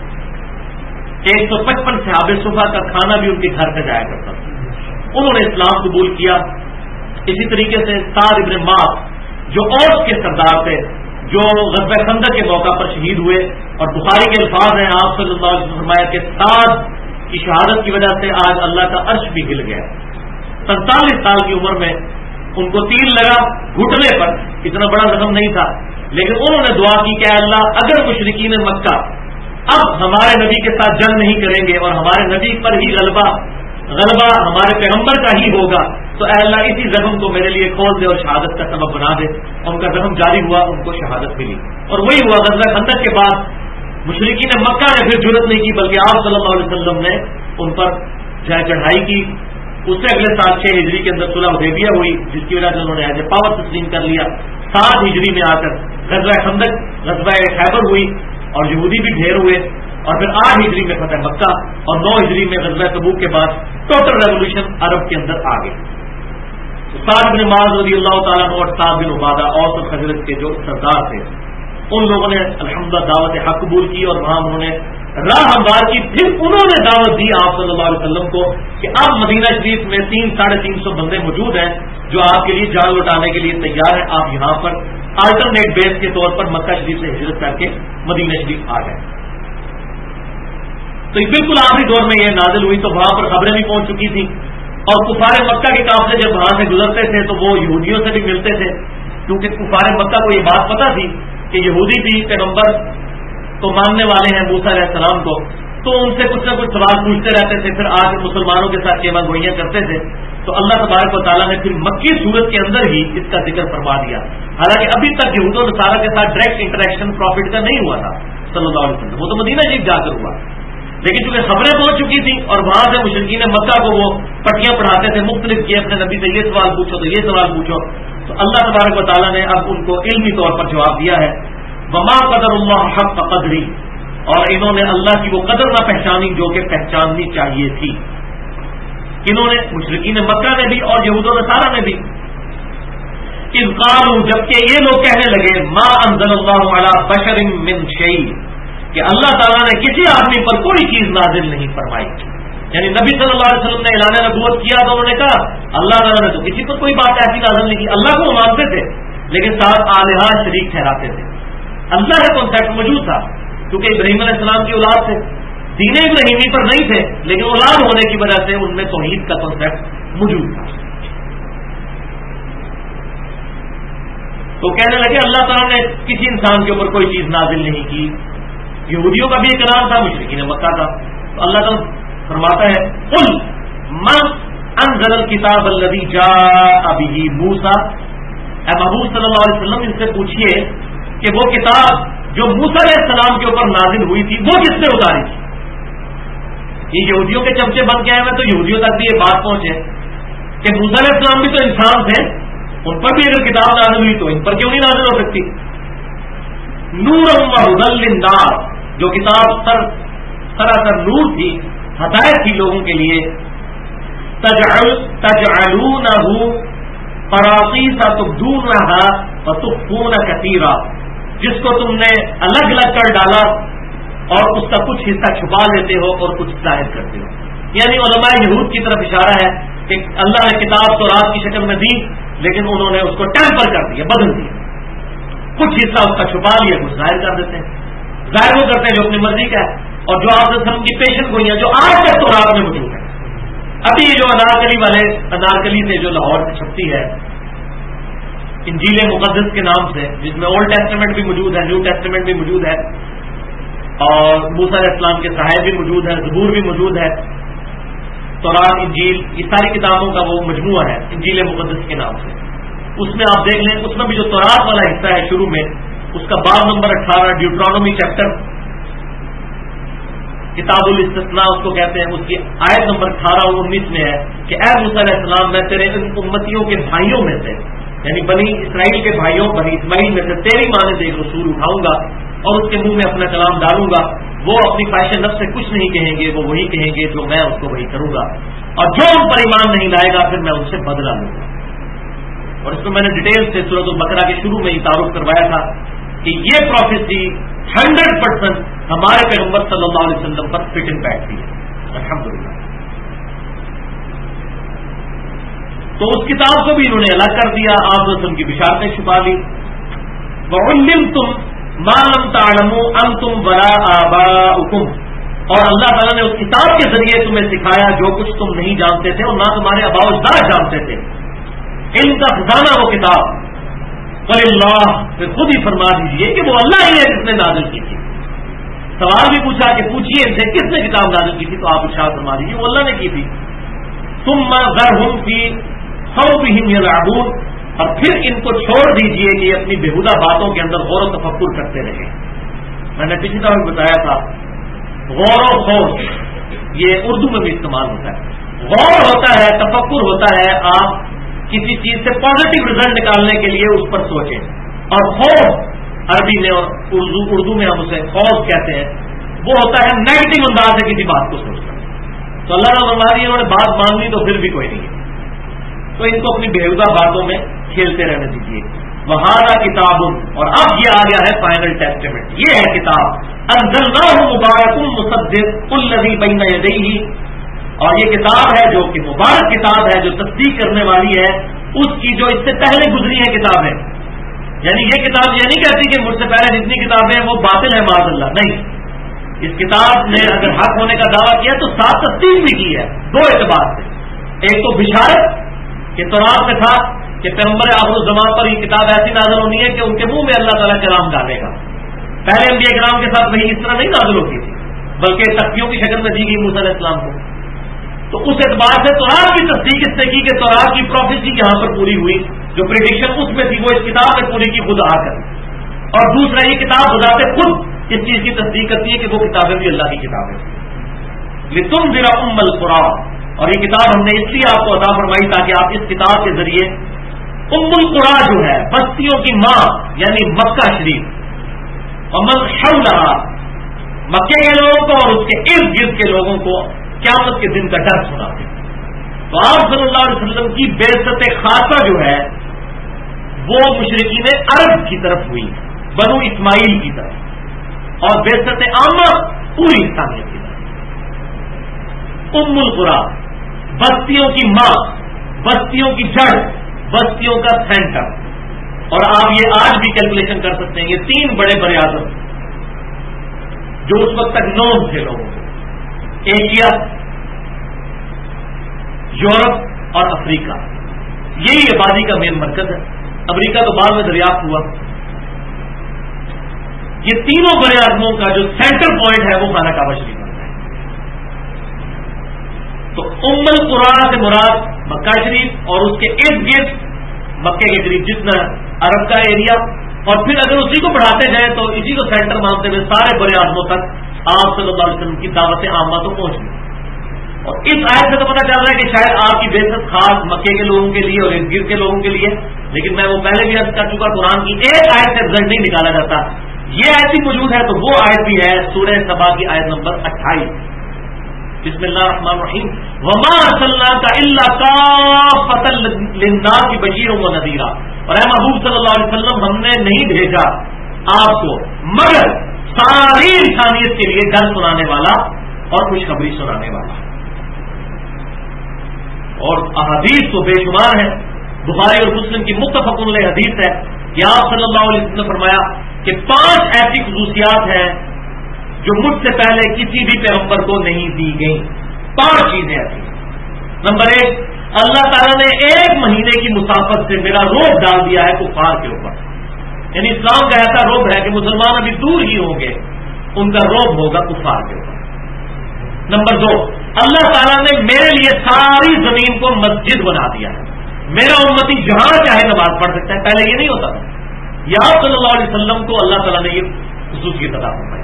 155 صحابہ صفا کا کھانا بھی ان کے گھر پہ جایا کرتا تھا، انہوں نے اسلام قبول کیا. اسی طریقے سے سعد ابن معاذ جو اوس کے سردار تھے، جو غزوہ خندق کے موقع پر شہید ہوئے، اور بخاری کے الفاظ ہیں آپ صلی اللہ علیہ وسلم فرمایا کہ سعد کی شہادت کی وجہ سے آج اللہ کا عرش بھی ہل گیا. 47 سال کی عمر میں ان کو تیر لگا گھٹنے پر، اتنا بڑا زخم نہیں تھا، لیکن انہوں نے دعا کی کہ اے اللہ اگر مشرکین مکہ اب ہمارے نبی کے ساتھ جنگ نہیں کریں گے اور ہمارے نبی پر ہی غلبہ ہمارے پیغمبر کا ہی ہوگا تو اے اللہ اسی زخم کو میرے لیے کھول دے اور شہادت کا سبب بنا دے. ان کا زخم جاری ہوا، ان کو شہادت ملی. اور وہی ہوا غزوہ خندق کے بعد مشرکین مکہ نے پھر جرأت نہیں کی، بلکہ آپ صلی اللہ علیہ وسلم نے ان پر چڑھائی کی. اس سے اگلے سال 6 ہجری کے اندر صلح حدیبیہ ہوئی، جس کی وجہ سے انہوں نے ایز اے پاور تسلیم کر لیا. 7 ہجری میں آ کر غزوہ خندق، غزوہ خیبر ہوئی اور یہودی بھی ڈھیر ہوئے، اور پھر 8 ہجری میں فتح مکہ اور 9 ہجری میں غزوہ تبوک کے بعد ٹوٹل ریولوشن عرب کے اندر آ گئی. سعد بن معاذ رضی اللہ تعالیٰ عنہ اور سعد بن عبادہ اوس اور خزرج کے جو سردار تھے، ان لوگوں نے الحمدللہ دعوت حق قبول کی اور وہاں انہوں نے راہ ہموار کی. پھر انہوں نے دعوت دی آپ صلی اللہ علیہ وسلم کو کہ اب مدینہ شریف میں 300-350 بندے موجود ہیں جو آپ کے لیے جان لوٹانے کے لیے تیار ہیں، آپ یہاں پر آلٹرنیٹ بیس کے طور پر مکہ شریف سے ہجرت کر کے مدینہ شریف آ جائیں. تو بالکل آخری دور میں یہ نازل ہوئی، تو وہاں پر خبریں بھی پہنچ چکی تھیں، اور کفار مکہ کے قافلے جب وہاں سے گزرتے تھے تو وہ یہودیوں سے بھی ملتے تھے، کیونکہ کفار مکہ کو یہ بات پتہ تھی کہ یہودی بھی پیغمبر کو ماننے والے ہیں موسیٰ علیہ السلام کو، تو ان سے کچھ نہ کچھ سوال پوچھتے رہتے تھے، پھر آ کے مسلمانوں کے ساتھ خیمہ گوئیاں کرتے تھے. تو اللہ تبارک و تعالیٰ نے پھر مکی صورت کے اندر ہی اس کا ذکر فرما دیا. حالانکہ ابھی تک یہود و نصارہ کے ساتھ ڈائریکٹ انٹریکشن پروفٹ کا نہیں ہوا تھا صلی اللہ علیہ وسلم، وہ تو مدینہ شریف جا کر ہوا. لیکن چونکہ خبریں پہنچ چکی تھیں اور وہاں سے مشرکین مکہ کو وہ پٹیاں پڑھاتے تھے، مختلف کیے اپنے نبی سے یہ سوال پوچھو تو یہ سوال پوچھو، تو اللہ تبارک و تعالیٰ نے اب ان کو علمی طور پر جواب دیا ہے. وما قدر اللہ حق قدری، اور انہوں نے اللہ کی وہ قدر نہ پہچانی جو کہ پہچاننی چاہیے تھی. انہوں نے مشرکین مکہ نے بھی اور یہود و نصارہ نے بھی. اذ قالوا، جبکہ یہ لوگ کہنے لگے ما انزل اللہ علی بشر من شیء، کہ اللہ تعالیٰ نے کسی آدمی پر کوئی چیز نازل نہیں فرمائی. یعنی نبی صلی اللہ علیہ وسلم نے اعلان نبوت کیا تو انہوں نے کہا اللہ تعالیٰ نے تو کسی پر کوئی بات ایسی نازل نہیں کی. اللہ کو وہ مانتے تھے لیکن ساتھ آلہہ شریک ٹھہراتے تھے. اللہ کا کانسیپٹ موجود تھا کیونکہ ابراہیم علیہ السلام کی اولاد تھے، دین ابراہیمی پر نہیں تھے، لیکن اولاد ہونے کی وجہ سے ان میں توحید کا کانسیپٹ موجود تھا. تو کہنے لگے اللہ تعالیٰ نے کسی انسان کے اوپر کوئی چیز نازل نہیں کی. یہودیوں کا بھی ایک کلام تھا، مشرکین مکہ کا. تو اللہ تعالیٰ فرماتا ہے قل من انزل الکتاب الذی جاء بہ موسیٰ، اے محبوب صلی اللہ علیہ وسلم ان سے پوچھئے کہ وہ کتاب جو موسیٰ علیہ السلام کے اوپر نازل ہوئی تھی وہ کس نے اتاری تھی. یہ یہودیوں کے چمچے بن کے آئے ہیں، تو یہودیوں تک بھی یہ بات پہنچے کہ موسیٰ علیہ السلام بھی تو انسان تھے، ان پر بھی اگر کتاب نازل ہوئی تو ان پر کیوں نہیں نازل ہو سکتی. نور و ہدی للناس، جو کتاب سراسر نور تھی، ہدایت تھی لوگوں کے لیے. تجعلونہ قراطیس تبدونہا وتخفون کثیرا، جس کو تم نے الگ الگ کر ڈالا اور اس کا کچھ حصہ چھپا لیتے ہو اور کچھ ظاہر کرتے ہو. یعنی علماء یہود کی طرف اشارہ ہے کہ اللہ نے کتاب تو رات کی شکل میں دی لیکن انہوں نے اس کو ٹیمپر کر دیا، بدل دیا، کچھ حصہ اس کا چھپا لیا، کچھ ظاہر کر دیتے ہیں. ظاہر وہ کرتے ہیں جو اپنی مرضی کا ہے. اور جو آپ نے کی پیشن گوئیاں جو آج تک تو رات میں موجود ہے. ابھی جو انارکلی والے انارکلی سے جو لاہور سے چھپتی ہے انجیل مقدس کے نام سے، جس میں اولڈ ٹیسٹمنٹ بھی موجود ہے، نیو ٹیسٹمنٹ بھی موجود ہے، اور موسیٰ علیہ السلام کے صحائف بھی موجود ہے، زبور بھی موجود ہے، تورات، انجیل، یہ ساری کتابوں کا وہ مجموعہ ہے انجیل مقدس کے نام سے. اس میں آپ دیکھ لیں، اس میں بھی جو تورات والا حصہ ہے شروع میں، اس کا باب نمبر 18 ڈیوٹرانومی چیپٹر، کتاب الاستثناء اس کو کہتے ہیں، اس کی آیت نمبر 18 اور 19 میں ہے کہ اے موسیٰ علیہ السلام، میں تیرے ان امتیوں کے بھائیوں میں سے، یعنی بنی اسرائیل کے بھائیوں، بنی اسماعیل میں سے تیری مانند ایک رسول اٹھاؤں گا اور اس کے منہ میں اپنا کلام ڈالوں گا. وہ اپنی خواہش نفس سے کچھ نہیں کہیں گے، وہ وہی کہیں گے جو میں اس کو وہی کروں گا، اور جو ان پر ایمان نہیں لائے گا پھر میں ان سے بدلہ لوں گا. اور اس کو میں نے ڈیٹیل سے سورۃ البقرہ کے شروع میں ہی تعارف کروایا تھا کہ یہ پروفیسی 100% ہمارے پیغمبر صلی اللہ علیہ وسلم پر فٹ ان بیٹھتی ہے الحمدللہ. تو اس کتاب کو بھی انہوں نے الگ کر دیا، آپ رسول کی بشارتیں چھپا لی. وَعُلِّمْتُمْ مَا لَمْ تَعْلَمُوا أَنْتُمْ وَلَا آبَاؤُكُمْ، اور اللہ تعالیٰ نے اس کتاب کے ذریعے تمہیں سکھایا جو کچھ تم نہیں جانتے تھے اور نہ تمہارے آباء و اجداد جانتے تھے. ان کا خزانہ وہ کتاب، وَلِلَّهِ، پھر خود ہی فرما دیجئے کہ وہ اللہ ہی ہے جس نے نازل کی تھی. سوال بھی پوچھا کہ پوچھیے ان سے کس نے کتاب نازل کی تھی، تو آپ ارشاد فرما دیجیے وہ اللہ نے کی تھی. ثُمَّ ذَرْهُمْ فِي خوضِهِمْ يَلْعَبُونَ، اور پھر ان کو چھوڑ دیجئے کہ اپنی بےہودہ باتوں کے اندر غور و تفکر کرتے رہے. میں نے پچھلی دفعہ بتایا تھا غور و خوض یہ اردو میں بھی استعمال ہوتا ہے. غور ہوتا ہے، تفکر ہوتا ہے آپ کسی چیز سے پازیٹو رزلٹ نکالنے کے لیے اس پر سوچیں، اور خوض عربی میں اور اردو میں ہم اسے خوض کہتے ہیں، وہ ہوتا ہے نیگیٹو انداز سے کسی بات کو سوچنا. تو اللہ نے فرما دیا انہوں نے بات مان لی تو پھر بھی کوئی نہیں ہے، تو ان کو اپنی بےہودہ باتوں میں کھیلتے رہنے دیجیے. وہذا کتاب، اور اب یہ آ گیا ہے فائنل ٹیسٹمنٹ، یہ ہے کتاب انزلناہ مبارک مصدق الذی بین یدیہ، اور یہ کتاب ہے جو کہ مبارک کتاب ہے جو تصدیق کرنے والی ہے اس کی جو اس سے پہلے گزری ہے کتابیں. یعنی یہ کتاب یہ نہیں کہتی کہ مجھ سے پہلے جتنی کتابیں ہیں وہ باطل ہیں معاذ اللہ، نہیں. اس کتاب نے اگر حق ہونے کا دعویٰ کیا تو ساتھ تصدیق بھی کی ہے دو اعتبار سے. ایک تو بشارت کہ تورات میں تھا کہ پیغمبر آخر الزمان پر یہ کتاب ایسی نازل ہونی ہے کہ ان کے منہ میں اللہ تعالیٰ کلام ڈالے گا. پہلے انبیاء کرام کے ساتھ وہی اس طرح نہیں نازل ہوتی تھی بلکہ تختیوں کی شکل میں دی گئی موسیٰ علیہ السلام کو. تو اس اعتبار سے تورات کی تصدیق اس سے کی کہ تورات کی پروفیسی یہاں پر پوری ہوئی, جو پریڈکشن اس میں تھی وہ اس کتاب میں پوری کی خود آ کر. اور دوسرا یہ کتاب بذات خود اس چیز کی تصدیق کرتی ہے کہ وہ کتابیں بھی اللہ کی کتابیں لتنذر ام القرى, اور یہ کتاب ہم نے اس لیے آپ کو عطا فرمائی تاکہ آپ اس کتاب کے ذریعے ام القرى جو ہے بستیوں کی ماں یعنی مکہ شریف ومن حولها مکے کے لوگوں کو اور اس کے ارد گرد کے لوگوں کو قیامت کے دن کا ڈر سناتے. تو آپ صلی اللہ علیہ وسلم کی بعثت خاصہ جو ہے وہ مشرکین عرب کی طرف ہوئی, بنو اسماعیل کی طرف, اور بعثت عامہ پوری انسانیت کی طرف. ام القرى بستیوں کی ماں, بستیوں کی جڑ, بستیوں کا سینٹر. اور آپ یہ آج بھی کیلکولیشن کر سکتے ہیں, یہ 3 بڑے بڑے اعظم جو اس وقت تک نون تھے لوگوں کو, ایشیا, یورپ اور افریقہ, یہی آبادی کا مین مرکز ہے. امریکہ تو بعد میں دریافت ہوا. یہ تینوں بڑے اعظموں کا جو سینٹر پوائنٹ ہے وہ خانہ کعبہ شریف بنتا ہے. تو ام القرى سے مراد مکہ شریف اور اس کے ارد گرد مکے کے قریب جتنا عرب کا ایریا, اور پھر اگر اسی کو بڑھاتے جائیں تو اسی کو سینٹر مانتے ہوئے سارے بڑے اعظموں تک آپ صلی اللہ علیہ وسلم کی دعوت عامہ تو پہنچ گئی. اور اس آیت سے تو پتہ چل رہا ہے کہ شاید آپ کی بعثت خاص مکے کے لوگوں کے لیے اور ارد گرد کے لوگوں کے لیے, لیکن میں وہ پہلے بھی عرض کر چکا قرآن کی ایک آیت سے رزلٹ نہیں نکالا جاتا. یہ آیت بھی موجود ہے تو وہ آیت بھی ہے سورہ سبا کی آیت نمبر 28. بسم اللہ الرحمن الرحیم. وما ارسلناک الا کافۃ للناس بشیرا ونذیرا, اور اے محبوب صلی اللہ علیہ وسلم ہم نے نہیں بھیجا آپ کو مگر ساری انسانیت کے لیے ڈر سنانے والا اور خوشخبری سنانے والا. اور احادیث تو بے شمار ہے. بخاری اور مسلم کی متفق علیہ حدیث ہے کہ آپ صلی اللہ علیہ وسلم نے فرمایا کہ 5 ایسی خصوصیات ہیں جو مجھ سے پہلے کسی بھی پیغمبر کو نہیں دی گئی. 5 چیزیں ایسی. نمبر 1, اللہ تعالیٰ نے 1 مہینے کی مسافت سے میرا روب ڈال دیا ہے کفار کے اوپر. یعنی اسلام کا ایسا روب ہے کہ مسلمان ابھی دور ہی ہوں گے, ان کا روب ہوگا کفار کے اوپر. نمبر 2, اللہ تعالیٰ نے میرے لیے ساری زمین کو مسجد بنا دیا ہے. میرا امتی جہاں چاہے نماز پڑھ سکتا ہے, پہلے یہ نہیں ہوتا تھا. یا صلی اللہ علیہ وسلم کو اللہ تعالیٰ نے یہ خصوصیت عطا فرمائی.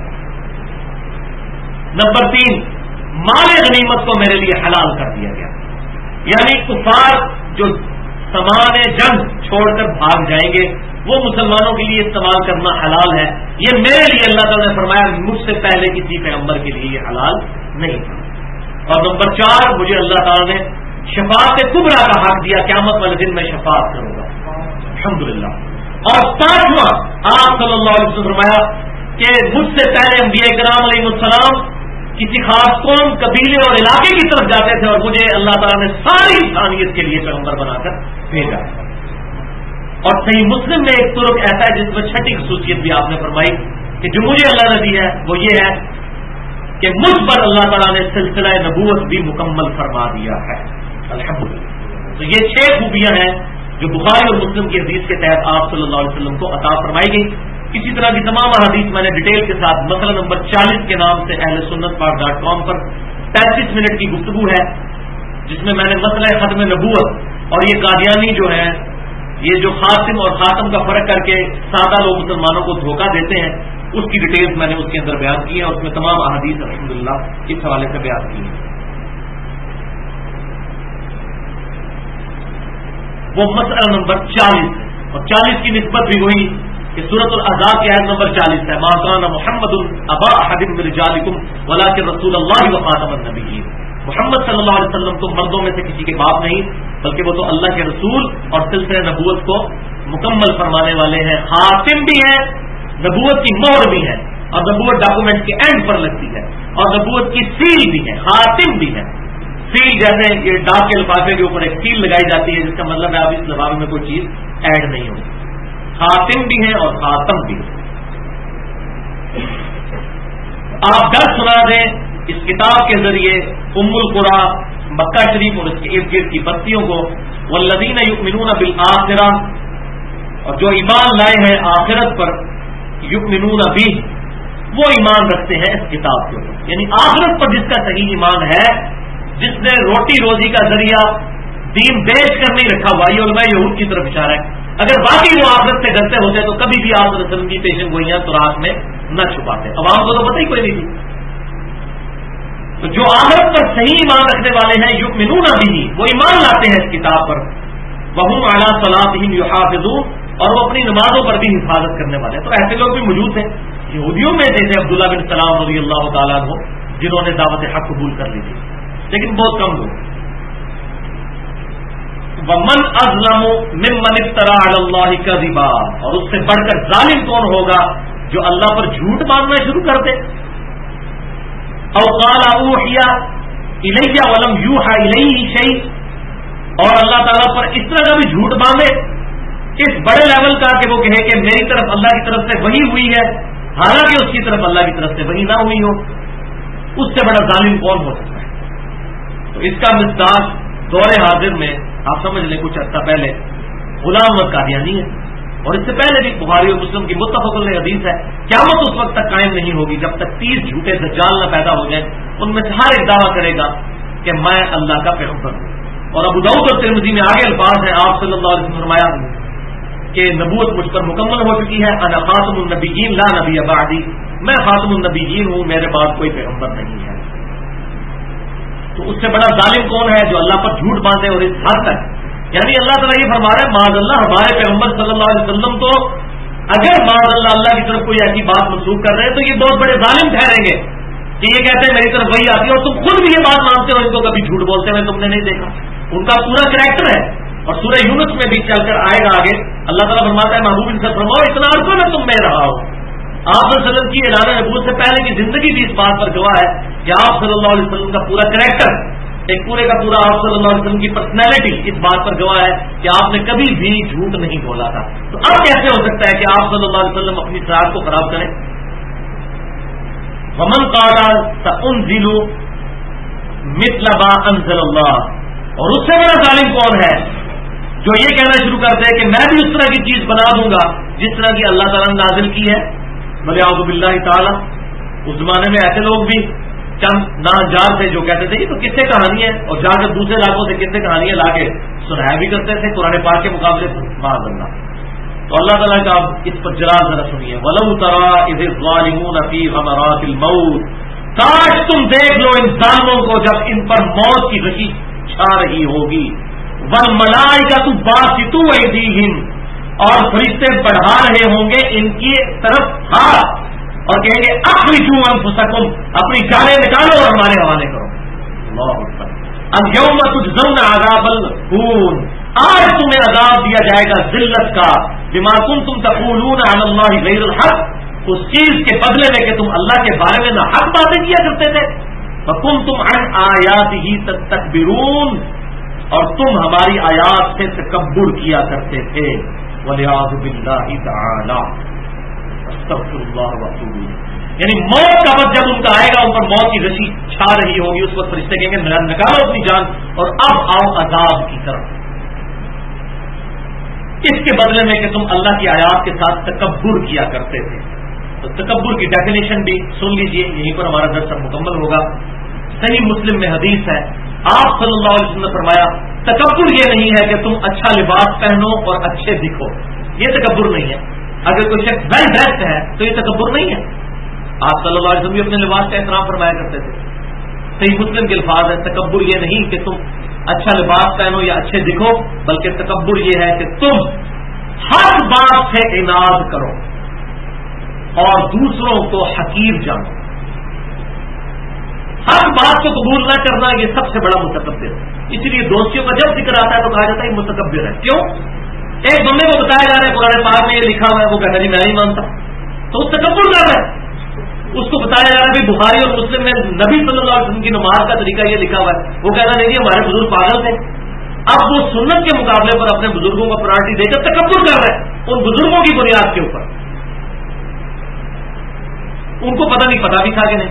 نمبر 3, مال غنیمت کو میرے لیے حلال کر دیا گیا. یعنی کفار جو سامان جنگ چھوڑ کر بھاگ جائیں گے وہ مسلمانوں کے لیے استعمال کرنا حلال ہے. یہ میرے لیے اللہ تعالیٰ نے فرمایا, مجھ سے پہلے کسی پیغمبر کے لیے یہ حلال نہیں تھا. اور نمبر 4, مجھے اللہ تعالیٰ نے شفاعت کبریٰ کا حق دیا, قیامت والے دن میں شفاعت کروں گا الحمدللہ. اور 5واں, آپ صلی اللہ علیہ وسلم فرمایا کہ مجھ سے پہلے انبیاء کرام علیہ السلام کسی خاص قوم, قبیلے اور علاقے کی طرف جاتے تھے اور مجھے اللہ تعالیٰ نے ساری انسانیت کے لیے پیغمبر بنا کر بھیجا. اور صحیح مسلم میں ایک طرق ایسا ہے جس میں 6ٹھی خصوصیت بھی آپ نے فرمائی کہ جو مجھے اللہ نے دی ہے وہ یہ ہے کہ مجھ پر اللہ تعالیٰ نے سلسلہ نبوت بھی مکمل فرما دیا ہے الحمدللہ. تو یہ 6 خوبیاں ہیں جو بخاری اور مسلم کی حدیث کے تحت آپ صلی اللہ علیہ وسلم کو عطا فرمائی گئی. اسی طرح کی تمام احادیث میں نے ڈیٹیل کے ساتھ مسئلہ نمبر 40 کے نام سے اہل سنت پاک.com پر 35 منٹ کی گفتگو ہے جس میں میں نے مسئلہ ختم نبوت اور یہ قادیانی جو ہے, یہ جو خاتم اور خاتم کا فرق کر کے سادہ لوگ مسلمانوں کو دھوکہ دیتے ہیں, اس کی ڈیٹیلز میں نے اس کے اندر بیان کی ہے اور اس میں تمام احادیث الحمدللہ اس حوالے سے بیان کی ہے. وہ مسئلہ نمبر 40 ہے اور 40 کی نسبت بھی وہی کہ سورۃ الاحزاب کی آیت نمبر 40 ہے, ما کان محمد ابا احد من رجالکم ولکن رسول اللہ وخاتم النبیین. محمد صلی اللہ علیہ وسلم تو مردوں میں سے کسی کے باپ نہیں بلکہ وہ تو اللہ کے رسول اور سلسلہ نبوت کو مکمل فرمانے والے ہیں. خاتم بھی ہیں, نبوت کی مہر بھی ہے, اور نبوت ڈاکومنٹ کے اینڈ پر لگتی ہے, اور نبوت کی سیل بھی ہے, خاتم بھی ہے. سیل جیسے یہ ڈاک کے لفافے کے اوپر ایک سیل لگائی جاتی ہے جس کا مطلب ہے اب اس لفافے میں کوئی چیز ایڈ نہیں ہوگی. خاتم بھی ہے اور خاتم بھی ہے. آپ ڈر سنا دیں اس کتاب کے ذریعے ام القرى مکہ شریف اور اس کے ارد گرد کی بستیوں کو والذین یؤمنون بالآخرہ، اور جو ایمان لائے ہیں آخرت پر، یؤمنون بہ، وہ ایمان رکھتے ہیں اس کتاب کے اوپر، یعنی آخرت پر جس کا صحیح ایمان ہے، جس نے روٹی روزی کا ذریعہ دین بیچ کر نہیں رکھا ہوا، یہ علماء یہود کی طرف اشارہ ہے، اگر باقی وہ آخرت سے ڈرتے ہوتے تو کبھی بھی آپ صلی اللہ علیہ وسلم کی پیشن گوئیاں تورات میں نہ چھپاتے، عوام کو تو پتہ ہی کوئی نہیں تھی۔ تو جو آخرت پر صحیح ایمان رکھنے والے ہیں، یؤمنون بہ، وہ ایمان لاتے ہیں اس کتاب پر، وہم علی صلاتہم یحافظون، اور وہ اپنی نمازوں پر بھی حفاظت کرنے والے ہیں۔ تو ایسے لوگ بھی موجود ہیں یہودیوں میں، جیسے عبداللہ بن سلام رضی اللہ تعالیٰ عنہ، جنہوں نے دعوت حق قبول کر لی تھی، لیکن بہت کم لوگ۔ ومن اظلم ممن افترى علی اللہ کذبا، اور اس سے بڑھ کر ظالم کون ہوگا جو اللہ پر جھوٹ باندھنا شروع کر دے۔ او قال اوحی الی ولم یوحى الیہ شیء، اور اللہ تعالیٰ پر اس طرح کا بھی جھوٹ باندھے، اس بڑے لیول کا کہ وہ کہے کہ میری طرف اللہ کی طرف سے وحی ہوئی ہے، حالانکہ اس کی طرف اللہ کی طرف سے وحی نہ ہوئی ہو، اس سے بڑا ظالم کون ہو سکتا ہے؟ تو اس کا مصداق دور حاضر میں آپ سمجھ لیں کچھ عرصہ پہلے غلام احمد قادیانی ہے، اور اس سے پہلے بھی بخاری اور مسلم کی متفق علیہ حدیث ہے، قیامت اس وقت تک قائم نہیں ہوگی جب تک 30 جھوٹے دجال نہ پیدا ہو جائیں، ان میں سے ہر ایک دعویٰ کرے گا کہ میں اللہ کا پیغمبر ہوں۔ اور ابو داؤد اور ترمذی میں آگے الفاظ ہیں، آپ صلی اللہ علیہ وسلم نے فرمایا کہ نبوت مجھ پر مکمل ہو چکی ہے، انا خاتم النبیین لا نبی بعدی، میں خاتم النبیین ہوں، میرے بعد کوئی پیغمبر نہیں ہے۔ تو اس سے بڑا ظالم کون ہے جو اللہ پر جھوٹ باندھے، اور اس حد تک یعنی اللہ تعالیٰ یہ فرما رہا ہے معاذ اللہ ہمارے پیغمبر صلی اللہ علیہ وسلم تو اگر معاذ اللہ کی طرف کوئی ایسی بات منسوخ کر رہے ہیں تو یہ بہت بڑے ظالم ٹھہریں گے کہ یہ کہتے ہیں میری طرف وہی آتی ہے، اور تم خود بھی یہ بات مانتے ہو، ان کو کبھی جھوٹ بولتے ہوئے تم نے نہیں دیکھا۔ ان کا پورا کریکٹر ہے، اور سورہ یونس میں بھی چل کر آئے گا آگے، اللہ تعالیٰ فرماتا ہے محبوب ان سے فرماؤ اتنا عرصہ میں تم میں رہا ہوں۔ آپ صلی اللہ علیہ وسلم کی اعلان نبوت سے پہلے کی زندگی بھی اس بات پر گواہ ہے کہ آپ صلی اللہ علیہ وسلم کا پورا کریکٹر، ایک پورے کا پورا آپ صلی اللہ علیہ وسلم کی پرسنالٹی اس بات پر گواہ ہے کہ آپ نے کبھی بھی جھوٹ نہیں بولا تھا۔ تو اب کیسے ہو سکتا ہے کہ آپ صلی اللہ علیہ وسلم اپنی صحت کو خراب کریں؟ ومن قال سأنزل مثل ما انزل اللہ، اور اس سے بڑا ظالم کون ہے جو یہ کہنا شروع کرتے ہیں کہ میں بھی اس طرح کی چیز بنا دوں گا جس طرح کی اللہ تعالیٰ نے نازل کی ہے۔ وَلِعَوْذُ بِاللَّهِ تعالیٰ، اس زمانے میں ایسے لوگ بھی چند ناجار تھے جو کہتے تھے یہ تو قصے کہانی ہے، اور جا کر دوسرے علاقوں سے قصے کہانیاں لا کے سنایا بھی کرتے تھے قرآن پاک کے مقابلے سے، معاذ اللہ۔ تو اللہ تعالیٰ کا اس پر جلال ذرا سنیے، وَلَوْ تَرَىٰ إِذِ الظَّالِمُونَ فِي غَمَرَاتِ الْمَوْتِ، کاش تم دیکھ لو ان ظالموں کو جب ان پر موت کی غشی چھا رہی ہوگی، وَالْمَلَائِكَةُ بَاسِطُو أَيْدِيهِمْ، اور فرشتے بڑھا رہے ہوں گے ان کی طرف ہاتھ اور کہیں گے اخرجوا انفسکم، اپنی جانیں نکالو اور ہمارے حوالے کرو۔ اللہ اکبر۔ اليوم تجزون عذاب الہون، آج تمہیں عذاب دیا جائے گا ذلت کا، بما کنتم تقولون علی اللہ غیر الحق، اس چیز کے بدلے میں کہ تم اللہ کے بارے میں نہ حق باتیں کیا کرتے تھے، وکنتم عن آیاتہ تستکبرون، اور تم ہماری آیات سے تکبر کیا کرتے تھے۔ والعیاذ باللہ تعالی، استغفر اللہ واتوب الیہ۔ یعنی موت کا وقت جب ان کا آئے گا، ان پر موت کی رسی چھا رہی ہوگی، اس وقت فرشتے کہیں گے نکالو اپنی جان اور اب آؤ عذاب کی طرف، اس کے بدلے میں کہ تم اللہ کی آیات کے ساتھ تکبر کیا کرتے تھے۔ تو تکبر کی ڈیفینیشن بھی سن لیجئے، یہیں پر ہمارا درس مکمل ہوگا۔ صحیح مسلم میں حدیث ہے، آپ صلی اللہ علیہ وسلم نے فرمایا تکبر یہ نہیں ہے کہ تم اچھا لباس پہنو اور اچھے دکھو، یہ تکبر نہیں ہے۔ اگر کوئی شخص ویل ڈریسڈ ہے تو یہ تکبر نہیں ہے۔ آپ صلی اللہ علیہ وسلم بھی اپنے لباس کا احترام فرمایا کرتے تھے۔ صحیح مسلم کے الفاظ ہے، تکبر یہ نہیں کہ تم اچھا لباس پہنو یا اچھے دکھو، بلکہ تکبر یہ ہے کہ تم ہر بات سے اناد کرو اور دوسروں کو حقیر جانو۔ ہر بات کو قبول نہ کرنا یہ سب سے بڑا متکبر ہے۔ اسی لیے دوستیوں کا جب ذکر آتا ہے تو کہا جاتا ہے یہ متکبر ہے۔ کیوں؟ ایک بندے کو بتایا جا رہا ہے قرآن پاک میں یہ لکھا ہوا ہے، وہ کہتا ہے میں نہیں مانتا، تو اس تکبر کر رہا ہے۔ اس کو بتایا جا رہا ہے بخاری اور مسلم میں نبی صلی اللہ علیہ وسلم کی نماز کا طریقہ یہ لکھا ہوا ہے، وہ کہتا نہیں جی ہمارے بزرگ پاگل تھے۔ اب وہ سنت کے مقابلے پر اپنے بزرگوں کو پرائرٹی دے کر تکبر کر رہے ہیں ان بزرگوں کی بنیاد کے اوپر۔ ان کو پتہ نہیں، پتا بھی تھا کہ نہیں۔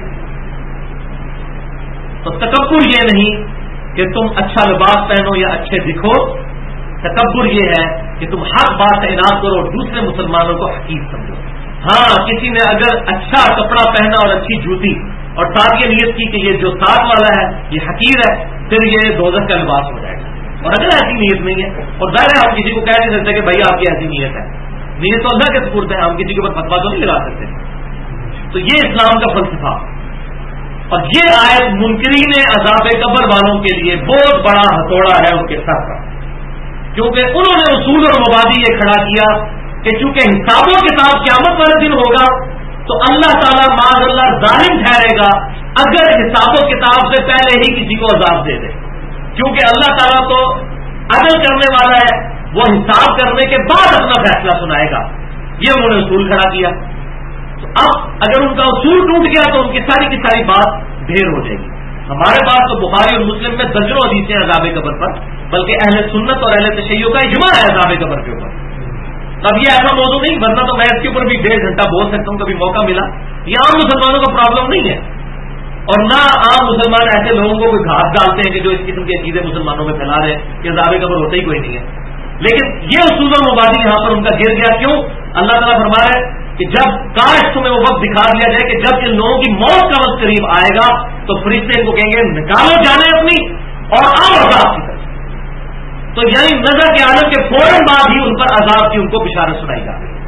تو تکبر یہ نہیں کہ تم اچھا لباس پہنو یا اچھے دکھو، تکبر یہ ہے کہ تم حق بات کا انعام کرو اور دوسرے مسلمانوں کو حقیر سمجھو. ہاں کسی نے اگر اچھا کپڑا پہنا اور اچھی جوتی اور ساتھ یہ نیت کی کہ یہ جو ساتھ والا ہے یہ حقیر ہے, پھر یہ دوزخ کا لباس ہو جائے گا. اور اگر ایسی نیت نہیں ہے, اور ظاہر ہے ہم کسی کو کہہ نہیں سکتے کہ بھائی آپ کی ایسی نیت ہے, نیت تو اللہ کے سپرد ہے, ہم کسی کے اوپر فتوا تو نہیں لگا سکتے. تو یہ اسلام کا فلسفہ. اور یہ آیت منکرین عذاب قبر والوں کے لیے بہت بڑا ہتھوڑا ہے ان کے سر پر, کیونکہ انہوں نے اصول اور مبادی یہ کھڑا کیا کہ چونکہ حساب و کتاب قیامت والے دن ہوگا تو اللہ تعالیٰ معاذ اللہ ظالم ٹھہرے گا اگر حساب و کتاب سے پہلے ہی کسی کو عذاب دے دے, کیونکہ اللہ تعالیٰ تو عدل کرنے والا ہے, وہ حساب کرنے کے بعد اپنا فیصلہ سنائے گا. یہ انہوں نے اصول کھڑا کیا. تو اب اگر ان کا اصول ٹوٹ گیا تو ان کی ساری بات ڈھیر ہو جائے گی. ہمارے پاس تو بخاری اور مسلم میں درجنوں حدیثیں ہیں عذاب قبر پر, بلکہ اہل سنت اور اہل تشیع کا اجماع ہے عذاب قبر کے اوپر. اب یہ ایسا موضوع نہیں, ورنہ تو میں اس کے اوپر بھی 1.5 گھنٹہ بول سکتا ہوں, کبھی موقع ملا. یہ عام مسلمانوں کا پرابلم نہیں ہے, اور نہ عام مسلمان ایسے لوگوں کو کوئی گھاس ڈالتے ہیں کہ جو اس قسم کی عقیدے مسلمانوں میں پھیلا رہے ہیں کہ عذاب قبر ہوتا ہی کوئی نہیں ہے. لیکن یہ اصول و مبادی یہاں پر ان کا گر گیا. کیوں؟ اللہ تعالیٰ فرما رہے ہیں کہ جب کاش تمہیں وہ وقت دکھا دیا جائے کہ جب ان لوگوں کی موت کا وقت قریب آئے گا تو فرشتے ان کو کہیں گے نکالو جانے اپنی اور آؤ عذاب کی طرف. تو یعنی نظر کے عالم کے فوراً بعد ہی ان پر عذاب کی ان کو بشارت سنائی جا رہی ہے.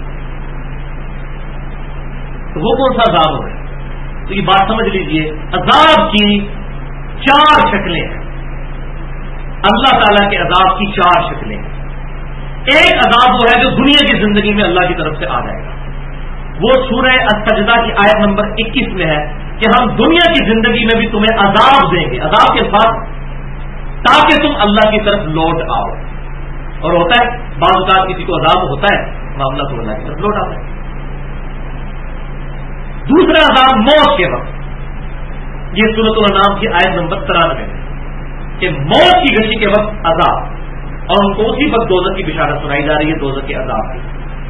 تو وہ کون سا عذاب ہو رہا ہے؟ تو یہ بات سمجھ لیجئے, عذاب کی 4 شکلیں ہیں. اللہ تعالیٰ کے عذاب کی 4 شکلیں ہیں. ایک عذاب وہ ہے جو دنیا کی زندگی میں اللہ کی طرف سے آ جائے گا. وہ سورہ السجدہ کی آیت نمبر 21 میں ہے کہ ہم دنیا کی زندگی میں بھی تمہیں عذاب دیں گے, عذاب کے ساتھ, تاکہ تم اللہ کی طرف لوٹ آؤ. اور ہوتا ہے بعض اوقات کسی کو عذاب ہوتا ہے, معاملہ تو اللہ کی طرف لوٹ آتا ہے. دوسرا عذاب موت کے وقت, یہ سورۃ الانعام کی آیت نمبر 93 میں کہ موت کی گھڑی کے وقت عذاب, اور ان کو اسی وقت دوزخ کی بشارت سنائی جا رہی ہے, دوزخ کے عذاب کی.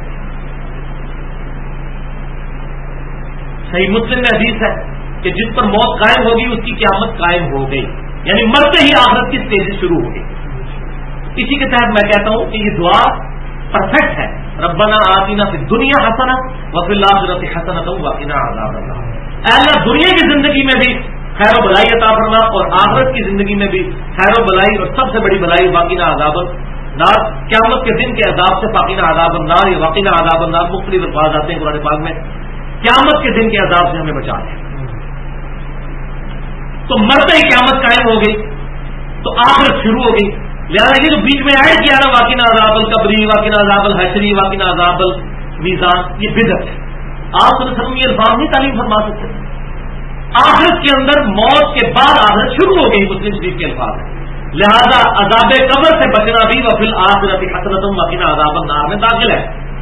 صحیح مسلم میں حدیث ہے کہ جس پر موت قائم ہوگی اس کی قیامت قائم ہو گئی, یعنی مرتے ہی آخرت کی تیزی شروع ہو گئی. اسی کے تحت میں کہتا ہوں کہ یہ دعا پرفیکٹ ہے. ربنا آتنا فی الدنیا حسنہ وفی الآخرۃ حسنۃ وقنا عذاب النار. اے اللہ دنیا کی زندگی میں بھی خیر و بلائی عطا فرما, اور آخرت کی زندگی میں بھی خیر و بلائی, اور سب سے بڑی بلائی وقنا عذاب النار. قیامت کے دن کے عذاب سے وقنا عذاب النار یا وقنا عذاب النار مختلف الفاظ آتے ہیں قرآن پاک میں. قیامت کے دن کے عذاب سے ہمیں بچا لیں. تو مرتے ہی قیامت قائم ہو گئی تو آخرت شروع ہو گئی. لہٰذا یہ جو بیچ میں ایڈ کیا نا واقعہ عذاب القبری, واقعہ عذاب الحشری, واقعہ عذاب المیزان, یہ بدعت ہے. آپ صلی اللہ علیہ وسلم یہ الفاظ نہیں تعلیم فرما سکتے. آخرت کے اندر موت کے بعد آخرت شروع ہو گئی, مسلم شریف کے الفاظ ہیں. لہذا عذاب قبر سے بچنا بھی وفی الآخرۃ حسنۃ وقنا عذاب النار میں داخل ہے.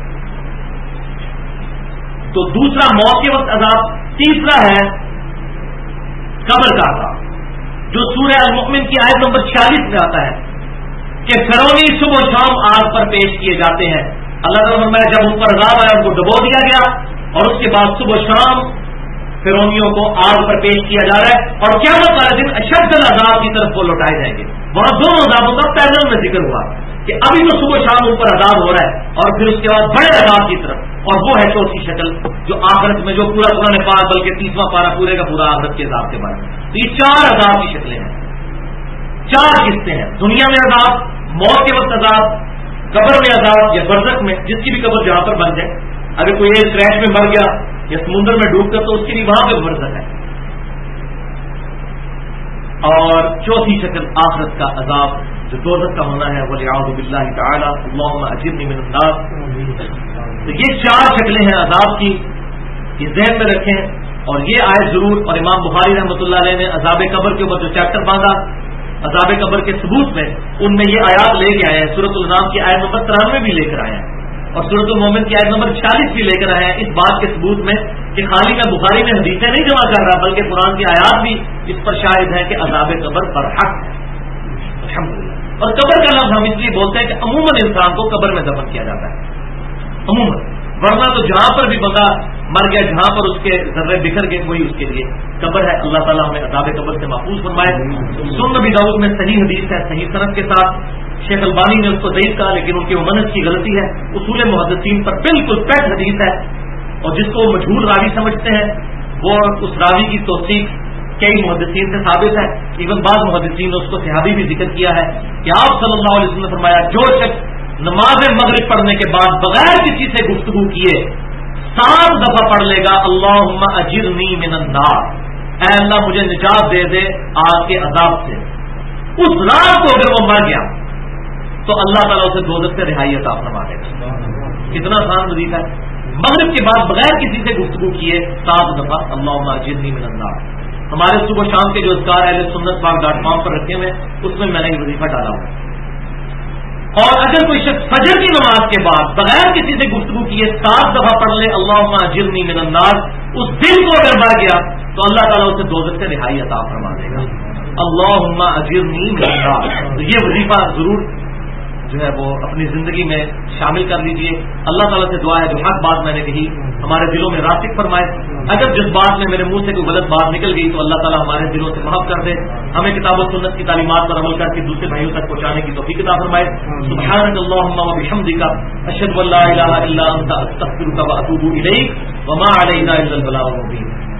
تو دوسرا موت کے وقت عذاب. تیسرا ہے قبر کا عذاب, جو سورہ المؤمن کی آیت نمبر 46 میں آتا ہے کہ فرعونی صبح و شام آگ پر پیش کیے جاتے ہیں. اللہ تعالیٰ فرمایا جب ان پر عذاب آیا ان کو ڈبو دیا گیا, اور اس کے بعد صبح و شام فرعونیوں کو آگ پر پیش کیا جا رہا ہے, اور قیامت والے دن اشد العذاب کی طرف وہ لوٹائے جائیں گے. وہاں دونوں عذابوں کا پہلے میں ذکر ہوا کہ ابھی تو صبح و شام ان پر عذاب ہو رہا ہے, اور پھر اس کے بعد بڑے عذاب کی طرف, اور وہ ہے چوتھی شکل جو آخرت میں جو پورا قرآن پاک بلکہ 30واں پارہ پورے کا پورا آخرت کے عذاب کے بارے میں. تو یہ 4 عذاب کی شکلیں ہیں, 4 قسطیں ہیں. دنیا میں عذاب, موت کے وقت عذاب, قبر میں عذاب یا برزخ میں, جس کی بھی قبر جہاں پر بن جائے. اگر کوئی ایک کریش میں مر گیا یا سمندر میں ڈوب کر تو اس کے لیے وہاں پہ برزخ ہے. اور چوتھی شکل آخرت کا عذاب جو دوزخ کا ہونا ہے, وَلِعَوْذُ بِاللَّهِ تَعَالَى اللَّهُمَّ أَجِرْنِي مِنَ النَّارِ. تو یہ 4 شکلیں ہیں عذاب کی, یہ ذہن میں رکھیں. اور یہ آیت ضرور, اور امام بخاری رحمۃ اللہ علیہ نے عذاب قبر کے اوپر جو چیپٹر باندھا عذاب قبر کے ثبوت میں, ان میں یہ آیات لے کے آئے ہیں. سورۃ الانعام کی آیت نمبر 93 بھی لے کر آئے ہیں, اور سورۃ المومن کی آیت نمبر 46 بھی لے کر آئے ہیں, اس بات کے ثبوت میں کہ خالی میں بخاری میں حدیثیں نہیں جمع کر رہا بلکہ قرآن کی آیات بھی اس پر شاہد ہے کہ عذاب قبر پر حق ہے. الحمدللہ. اور قبر کا لفظ ہم اس لیے بولتے ہیں کہ عموماً انسان کو قبر میں دفن کیا جاتا ہے, عموماً, ورنہ تو جہاں پر بھی بندہ مر گیا, جہاں پر اس کے ذرے بکھر گئے وہی اس کے لیے قبر ہے. اللہ تعالیٰ ہمیں عذاب قبر سے محفوظ فرمائے. سنن نبی داؤد میں صحیح حدیث ہے, صحیح سند کے ساتھ شیخ البانی نے اس کو ضعیف کہا، لیکن ان کی وہ منہج کی غلطی ہے. اصول محدثین پر بالکل پیٹ حدیث ہے، اور جس کو وہ مجہول راوی سمجھتے ہیں وہ اس راوی کی توثیق کئی محدثین سے ثابت ہے. ایون بعض محدثین نے اس کو صحابی بھی ذکر کیا ہے کہ آپ صلی اللہ علیہ وسلم نے فرمایا جو شخص نماز مغرب پڑھنے کے بعد بغیر کسی سے گفتگو کیے 7 دفعہ پڑھ لے گا اللہم اجرنی من النار، اے اللہ مجھے نجات دے دے آگ کے عذاب سے. اس رات کو اگر وہ مر گیا تو اللہ تعالیٰ اسے دوزخ سے رہائی عطا فرما دے گا. کتنا آسان وظیفہ ہے. مغرب کے بعد بغیر کسی سے گفتگو کیے 7 دفعہ اللہم اجرنی من النار. ہمارے صبح شام کے جو اذکار اہل سنت پاک.com پر رکھے ہوئے اس میں نے یہ وظیفہ ڈالا ہوا. اور اگر کوئی شخص فجر کی نماز کے بعد بغیر کسی سے گفتگو کیے 7 دفعہ پڑھ لے اللہم اجرنی من النار، اس دن کو اگر مر گیا تو اللہ تعالیٰ اسے دوزخ سے رہائی عطا فرما دے گا. اللہم اجرنی من النار. تو یہ وظیفہ ضرور جو ہے وہ اپنی زندگی میں شامل کر لیجئے. اللہ تعالیٰ سے دعا ہے جو حق بات میں نے کہی ہمارے دلوں میں راسخ فرمائے. اگر جس بات میں میرے منہ سے کوئی غلط بات نکل گئی تو اللہ تعالیٰ ہمارے دلوں سے معاف کر دے. ہمیں کتاب و سنت کی تعلیمات پر عمل کر کے دوسرے بھائیوں تک پہنچانے کی توفیق عطا فرمائے. سبحانک اللہم و بحمدک اشہد ان لا الہ الا انت استغفرک و اتوب الیک وما علینا الا البلاغ المبین.